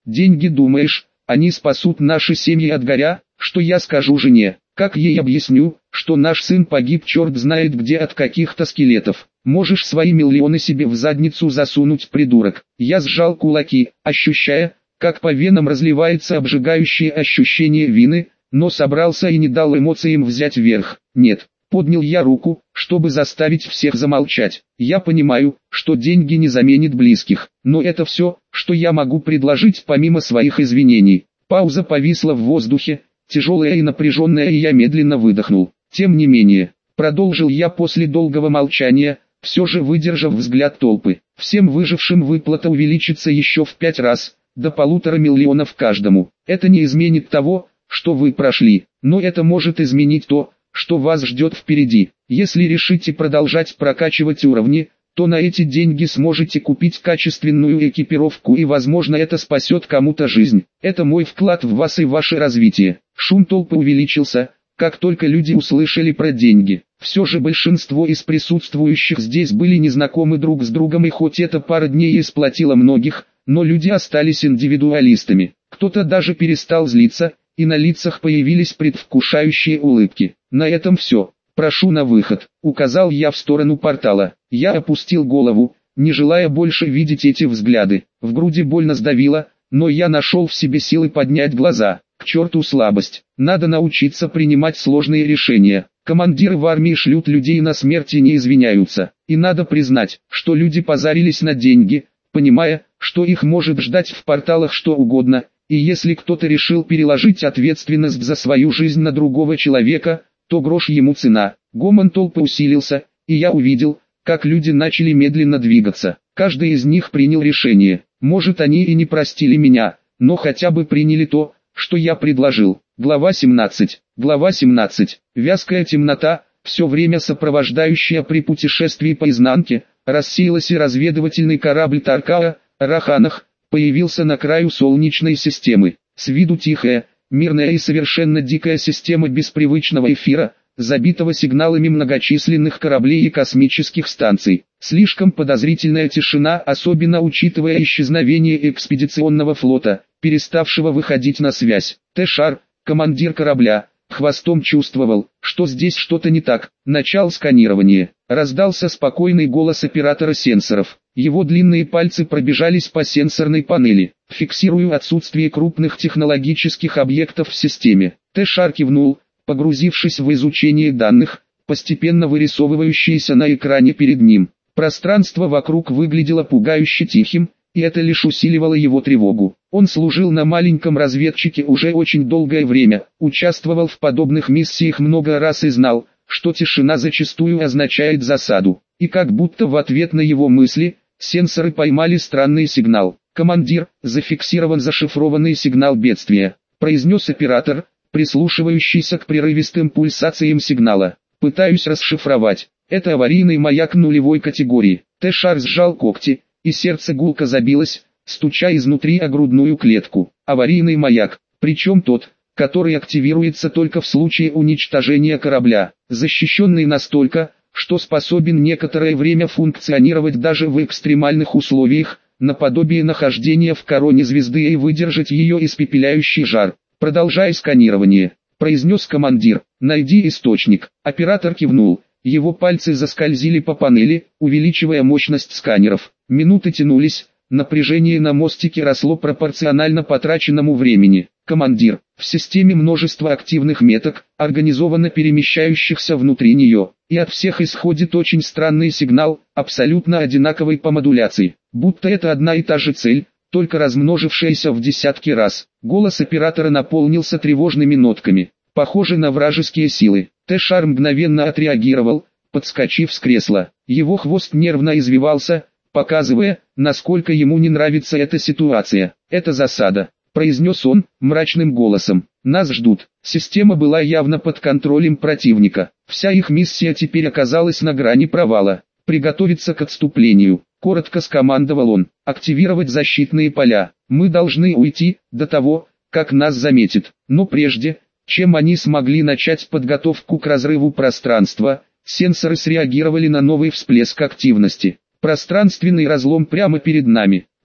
Деньги, думаешь, они спасут наши семьи от горя? Что я скажу жене? Как ей объясню, что наш сын погиб черт знает где от каких-то скелетов? Можешь свои миллионы себе в задницу засунуть, придурок. Я сжал кулаки, ощущая, как по венам разливается обжигающее ощущение вины, но собрался и не дал эмоциям взять верх. Нет, поднял я руку, чтобы заставить всех замолчать. Я понимаю, что деньги не заменят близких, но это все, что я могу предложить помимо своих извинений. Пауза повисла в воздухе, тяжелая и напряженная, и я медленно выдохнул. Тем не менее, продолжил я после долгого молчания, все же выдержав взгляд толпы. Всем выжившим выплата увеличится еще в 5 раз, до 1,5 миллиона каждому. Это не изменит того, что вы прошли, но это может изменить то, что вас ждет впереди. Если решите продолжать прокачивать уровни, то на эти деньги сможете купить качественную экипировку, и возможно это спасет кому-то жизнь. Это мой вклад в вас и ваше развитие. Шум толпы увеличился, как только люди услышали про деньги. Все же большинство из присутствующих здесь были незнакомы друг с другом, и хоть эта пара дней и сплотила многих, но люди остались индивидуалистами. Кто-то даже перестал злиться, и на лицах появились предвкушающие улыбки. На этом все. «Прошу на выход», — указал я в сторону портала. Я опустил голову, не желая больше видеть эти взгляды. В груди больно сдавило, но я нашел в себе силы поднять глаза. К черту слабость. Надо научиться принимать сложные решения. Командиры в армии шлют людей на смерть и не извиняются. И надо признать, что люди позарились на деньги, понимая, что их может ждать в порталах что угодно. И если кто-то решил переложить ответственность за свою жизнь на другого человека, то грош ему цена. Гомон толпы усилился, и я увидел, как люди начали медленно двигаться. Каждый из них принял решение. Может, они и не простили меня, но хотя бы приняли то, что я предложил. Глава 17. Глава 17. Вязкая темнота, все время сопровождающая при путешествии по изнанке, рассеялась, и разведывательный корабль Таркаа, Раханах, появился на краю Солнечной системы. С виду тихая, мирная и совершенно дикая система без привычного эфира, забитого сигналами многочисленных кораблей и космических станций. Слишком подозрительная тишина, особенно учитывая исчезновение экспедиционного флота, переставшего выходить на связь. Тэшар, командир корабля, хвостом чувствовал, что здесь что-то не так. Начал сканирование. Раздался спокойный голос оператора сенсоров. Его длинные пальцы пробежались по сенсорной панели, фиксируя отсутствие крупных технологических объектов в системе. Тэшар кивнул, погрузившись в изучение данных, постепенно вырисовывающиеся на экране перед ним. Пространство вокруг выглядело пугающе тихим, и это лишь усиливало его тревогу. Он служил на маленьком разведчике уже очень долгое время, участвовал в подобных миссиях много раз и знал, что тишина зачастую означает засаду. И как будто в ответ на его мысли, сенсоры поймали странный сигнал. «Командир, зафиксирован зашифрованный сигнал бедствия», — произнес оператор, прислушивающийся к прерывистым пульсациям сигнала. «Пытаюсь расшифровать. Это аварийный маяк нулевой категории». Тэшар сжал когти, и сердце гулко забилось, стуча изнутри о грудную клетку. Аварийный маяк, причем тот, который активируется только в случае уничтожения корабля, защищенный настолько, что способен некоторое время функционировать даже в экстремальных условиях, наподобие нахождения в короне звезды, и выдержать ее испепеляющий жар. «Продолжай сканирование», — произнес командир. «Найди источник». Оператор кивнул. Его пальцы заскользили по панели, увеличивая мощность сканеров. Минуты тянулись, напряжение на мостике росло пропорционально потраченному времени. «Командир, в системе множество активных меток, организованно перемещающихся внутри нее, и от всех исходит очень странный сигнал, абсолютно одинаковый по модуляции, будто это одна и та же цель, только размножившаяся в десятки раз». Голос оператора наполнился тревожными нотками, похожи на вражеские силы. Тэшар мгновенно отреагировал, подскочив с кресла. Его хвост нервно извивался, показывая, насколько ему не нравится эта ситуация. «Это засада», — произнес он, мрачным голосом. «Нас ждут». Система была явно под контролем противника. Вся их миссия теперь оказалась на грани провала. «Приготовиться к отступлению», — коротко скомандовал он. «Активировать защитные поля. Мы должны уйти, до того, как нас заметят. Но прежде, чем они смогли начать подготовку к разрыву пространства, сенсоры среагировали на новый всплеск активности. Пространственный разлом прямо перед нами.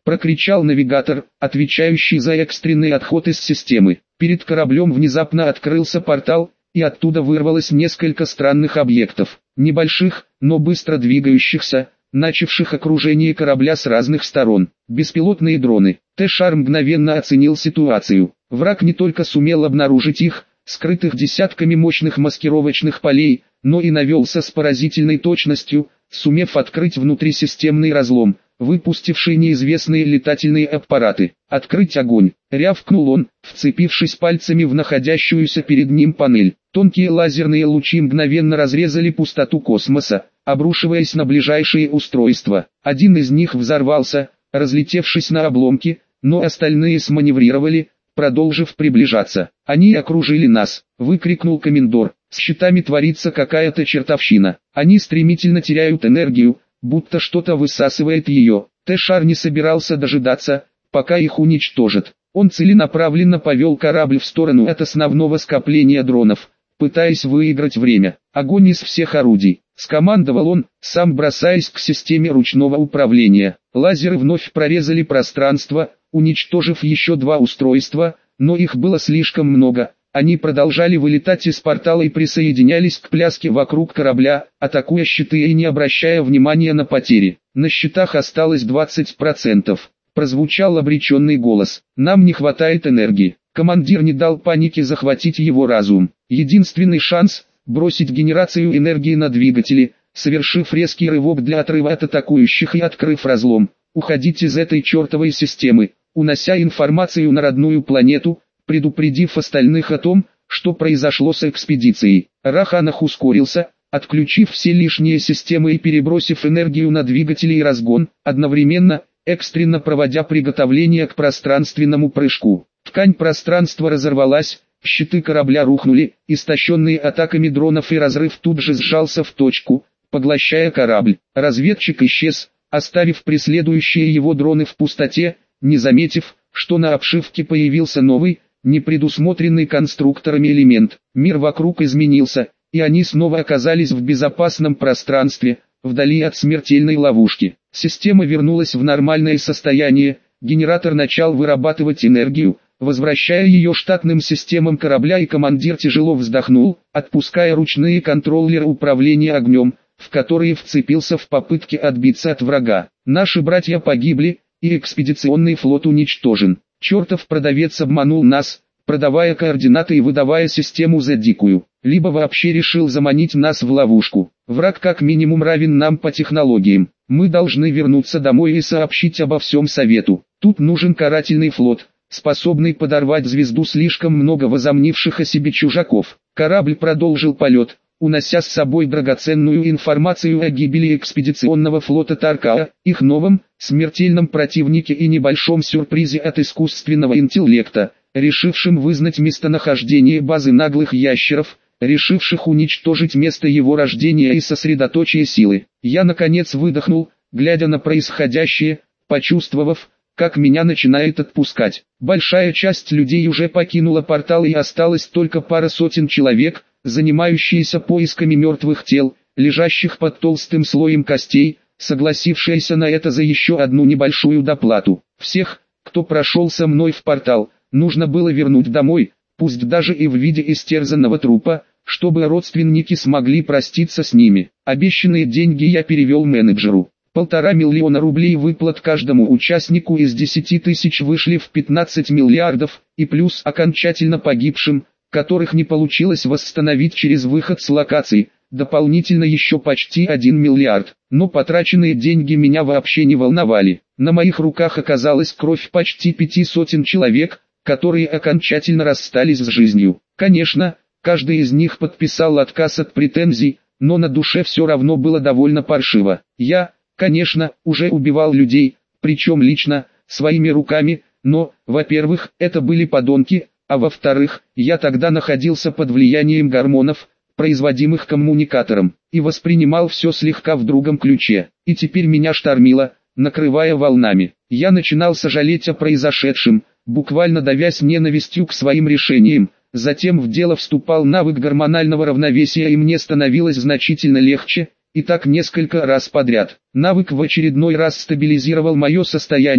прокричал навигатор, отвечающий за экстренный отход из системы. Перед кораблем внезапно открылся портал, и оттуда вырвалось несколько странных объектов, небольших, но быстро двигающихся, начавших окружение корабля с разных сторон. Беспилотные дроны. Тэшар мгновенно оценил ситуацию. Враг не только сумел обнаружить их, скрытых десятками мощных маскировочных полей, но и навелся с поразительной точностью, сумев открыть внутрисистемный разлом, выпустивший неизвестные летательные аппараты. «Открыть огонь!» — рявкнул он, вцепившись пальцами в находящуюся перед ним панель. Тонкие лазерные лучи мгновенно разрезали пустоту космоса, обрушиваясь на ближайшие устройства. Один из них взорвался, разлетевшись на обломки, но остальные сманеврировали, продолжив приближаться. «Они окружили нас!» — выкрикнул комендор. «С щитами творится какая-то чертовщина. Они стремительно теряют энергию, будто что-то высасывает ее». Тэшар не собирался дожидаться, пока их уничтожат. Он целенаправленно повел корабль в сторону от основного скопления дронов, пытаясь выиграть время. «Огонь из всех орудий!» — скомандовал он, сам бросаясь к системе ручного управления. Лазеры вновь прорезали пространство, уничтожив еще 2 устройства, но их было слишком много. Они продолжали вылетать из портала и присоединялись к пляске вокруг корабля, атакуя щиты и не обращая внимания на потери. «На щитах осталось 20%. Прозвучал обреченный голос. «Нам не хватает энергии». Командир не дал панике захватить его разум. Единственный шанс – бросить генерацию энергии на двигатели, совершив резкий рывок для отрыва от атакующих и открыв разлом. Уходить из этой чертовой системы, унося информацию на родную планету, предупредив остальных о том, что произошло с экспедицией. Раханах ускорился, отключив все лишние системы и перебросив энергию на двигатели и разгон, одновременно, экстренно проводя приготовление к пространственному прыжку. Ткань пространства разорвалась, щиты корабля рухнули, истощенные атаками дронов, и разрыв тут же сжался в точку, поглощая корабль. Разведчик исчез, оставив преследующие его дроны в пустоте, не заметив, что на обшивке появился новый, непредусмотренный конструкторами элемент. Мир вокруг изменился, и они снова оказались в безопасном пространстве, вдали от смертельной ловушки. Система вернулась в нормальное состояние, генератор начал вырабатывать энергию, возвращая ее штатным системам корабля, и командир тяжело вздохнул, отпуская ручные контроллеры управления огнем, в которые вцепился в попытке отбиться от врага. «Наши братья погибли, и экспедиционный флот уничтожен. Чертов продавец обманул нас, продавая координаты и выдавая систему за дикую. Либо вообще решил заманить нас в ловушку. Враг как минимум равен нам по технологиям. Мы должны вернуться домой и сообщить обо всем совету. Тут нужен карательный флот, способный подорвать звезду слишком много возомнивших о себе чужаков». Корабль продолжил полет, унося с собой драгоценную информацию о гибели экспедиционного флота Таркаа, их новом, смертельном противнике и небольшом сюрпризе от искусственного интеллекта, решившим вызнать местонахождение базы наглых ящеров, решивших уничтожить место его рождения и сосредоточия силы. Я наконец выдохнул, глядя на происходящее, почувствовав, как меня начинает отпускать. Большая часть людей уже покинула портал, и осталось только пара сотен человек, занимающиеся поисками мертвых тел, лежащих под толстым слоем костей, согласившиеся на это за еще одну небольшую доплату. Всех, кто прошел со мной в портал, нужно было вернуть домой, пусть даже и в виде истерзанного трупа, чтобы родственники смогли проститься с ними. Обещанные деньги я перевел менеджеру. 1,5 миллиона рублей выплат каждому участнику из 10 тысяч вышли в 15 миллиардов, и плюс окончательно погибшим, которых не получилось восстановить через выход с локаций, дополнительно еще почти 1 миллиард. Но потраченные деньги меня вообще не волновали. На моих руках оказалась кровь почти 5 сотен человек, которые окончательно расстались с жизнью. Конечно, каждый из них подписал отказ от претензий, но на душе все равно было довольно паршиво. Я, конечно, уже убивал людей, причем лично, своими руками, но, во-первых, это были подонки, а во-вторых, я тогда находился под влиянием гормонов, производимых коммуникатором, и воспринимал все слегка в другом ключе. И теперь меня штормило, накрывая волнами. Я начинал сожалеть о произошедшем, буквально давясь ненавистью к своим решениям. Затем в дело вступал навык гормонального равновесия, и мне становилось значительно легче, и так несколько раз подряд. Навык в очередной раз стабилизировал мое состояние,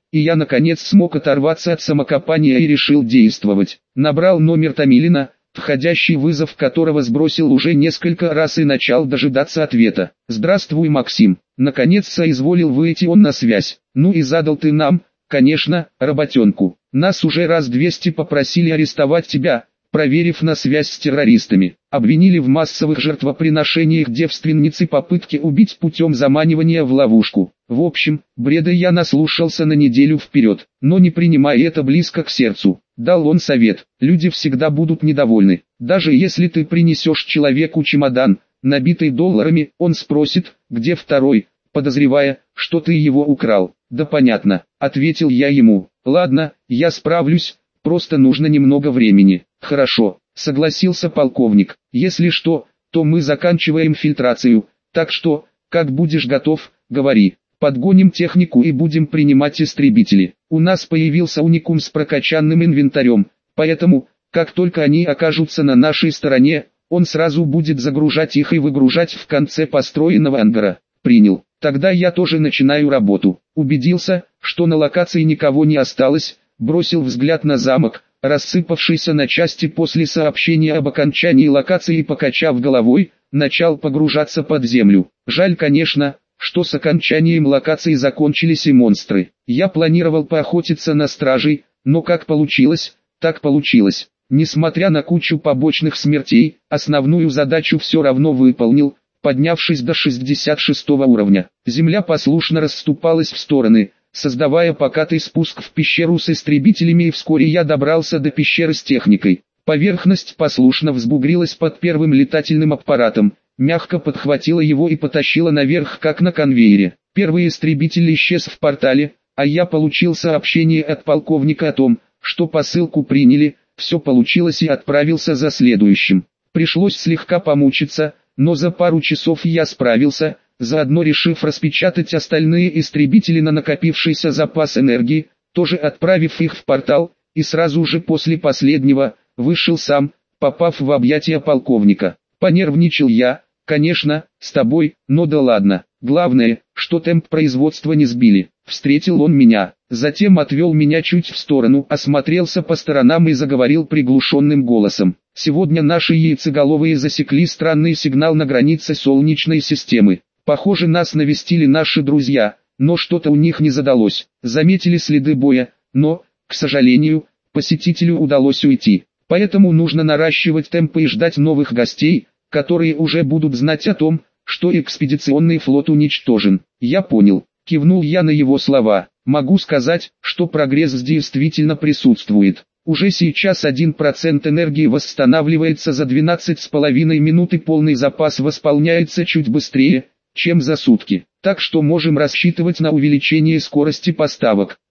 и я наконец смог оторваться от самокопания и решил действовать. Набрал номер Томилина, входящий вызов которого сбросил уже несколько раз и начал дожидаться ответа. «Здравствуй, Максим». Наконец соизволил выйти он на связь. «Ну и задал ты нам, конечно, работенку. Нас уже раз 200 попросили арестовать тебя, проверив на связь с террористами. Обвинили в массовых жертвоприношениях девственниц и попытке убить путем заманивания в ловушку. В общем, бреда я наслушался на неделю вперед, но не принимай это близко к сердцу». Дал он совет: люди всегда будут недовольны. Даже если ты принесешь человеку чемодан, набитый долларами, он спросит, где второй, подозревая, что ты его украл. «Да понятно», — ответил я ему. «Ладно, я справлюсь, просто нужно немного времени». «Хорошо», — согласился полковник. «Если что, то мы заканчиваем фильтрацию, так что, как будешь готов, говори. Подгоним технику и будем принимать истребители. У нас появился уникум с прокачанным инвентарем, поэтому, как только они окажутся на нашей стороне, он сразу будет загружать их и выгружать в конце построенного ангара». «Принял. Тогда я тоже начинаю работу». Убедился, что на локации никого не осталось, бросил взгляд на замок, рассыпавшийся на части после сообщения об окончании локации, и, покачав головой, начал погружаться под землю. Жаль, конечно, что с окончанием локации закончились и монстры. Я планировал поохотиться на стражей, но как получилось, так получилось. Несмотря на кучу побочных смертей, основную задачу все равно выполнил, поднявшись до 66 уровня. Земля послушно расступалась в стороны, создавая покатый спуск в пещеру с истребителями, и вскоре я добрался до пещеры с техникой. Поверхность послушно взбугрилась под первым летательным аппаратом, мягко подхватила его и потащила наверх, как на конвейере. Первый истребитель исчез в портале, а я получил сообщение от полковника о том, что посылку приняли, все получилось, и отправился за следующим. Пришлось слегка помучиться, но за пару часов я справился, заодно решив распечатать остальные истребители на накопившийся запас энергии, тоже отправив их в портал, и сразу же после последнего вышел сам, попав в объятия полковника. Понервничал я, конечно, с тобой, но да ладно. Главное, что темп производства не сбили. Встретил он меня, затем отвел меня чуть в сторону, осмотрелся по сторонам и заговорил приглушенным голосом. «Сегодня наши яйцеголовые засекли странный сигнал на границе Солнечной системы. Похоже, нас навестили наши друзья, но что-то у них не задалось. Заметили следы боя, но, к сожалению, посетителю удалось уйти. Поэтому нужно наращивать темпы и ждать новых гостей, которые уже будут знать о том, что экспедиционный флот уничтожен». «Я понял», — кивнул я на его слова. «Могу сказать, что прогресс действительно присутствует. Уже сейчас 1% энергии восстанавливается за 12,5 минут, и полный запас восполняется чуть быстрее, чем за сутки. Так что можем рассчитывать на увеличение скорости поставок.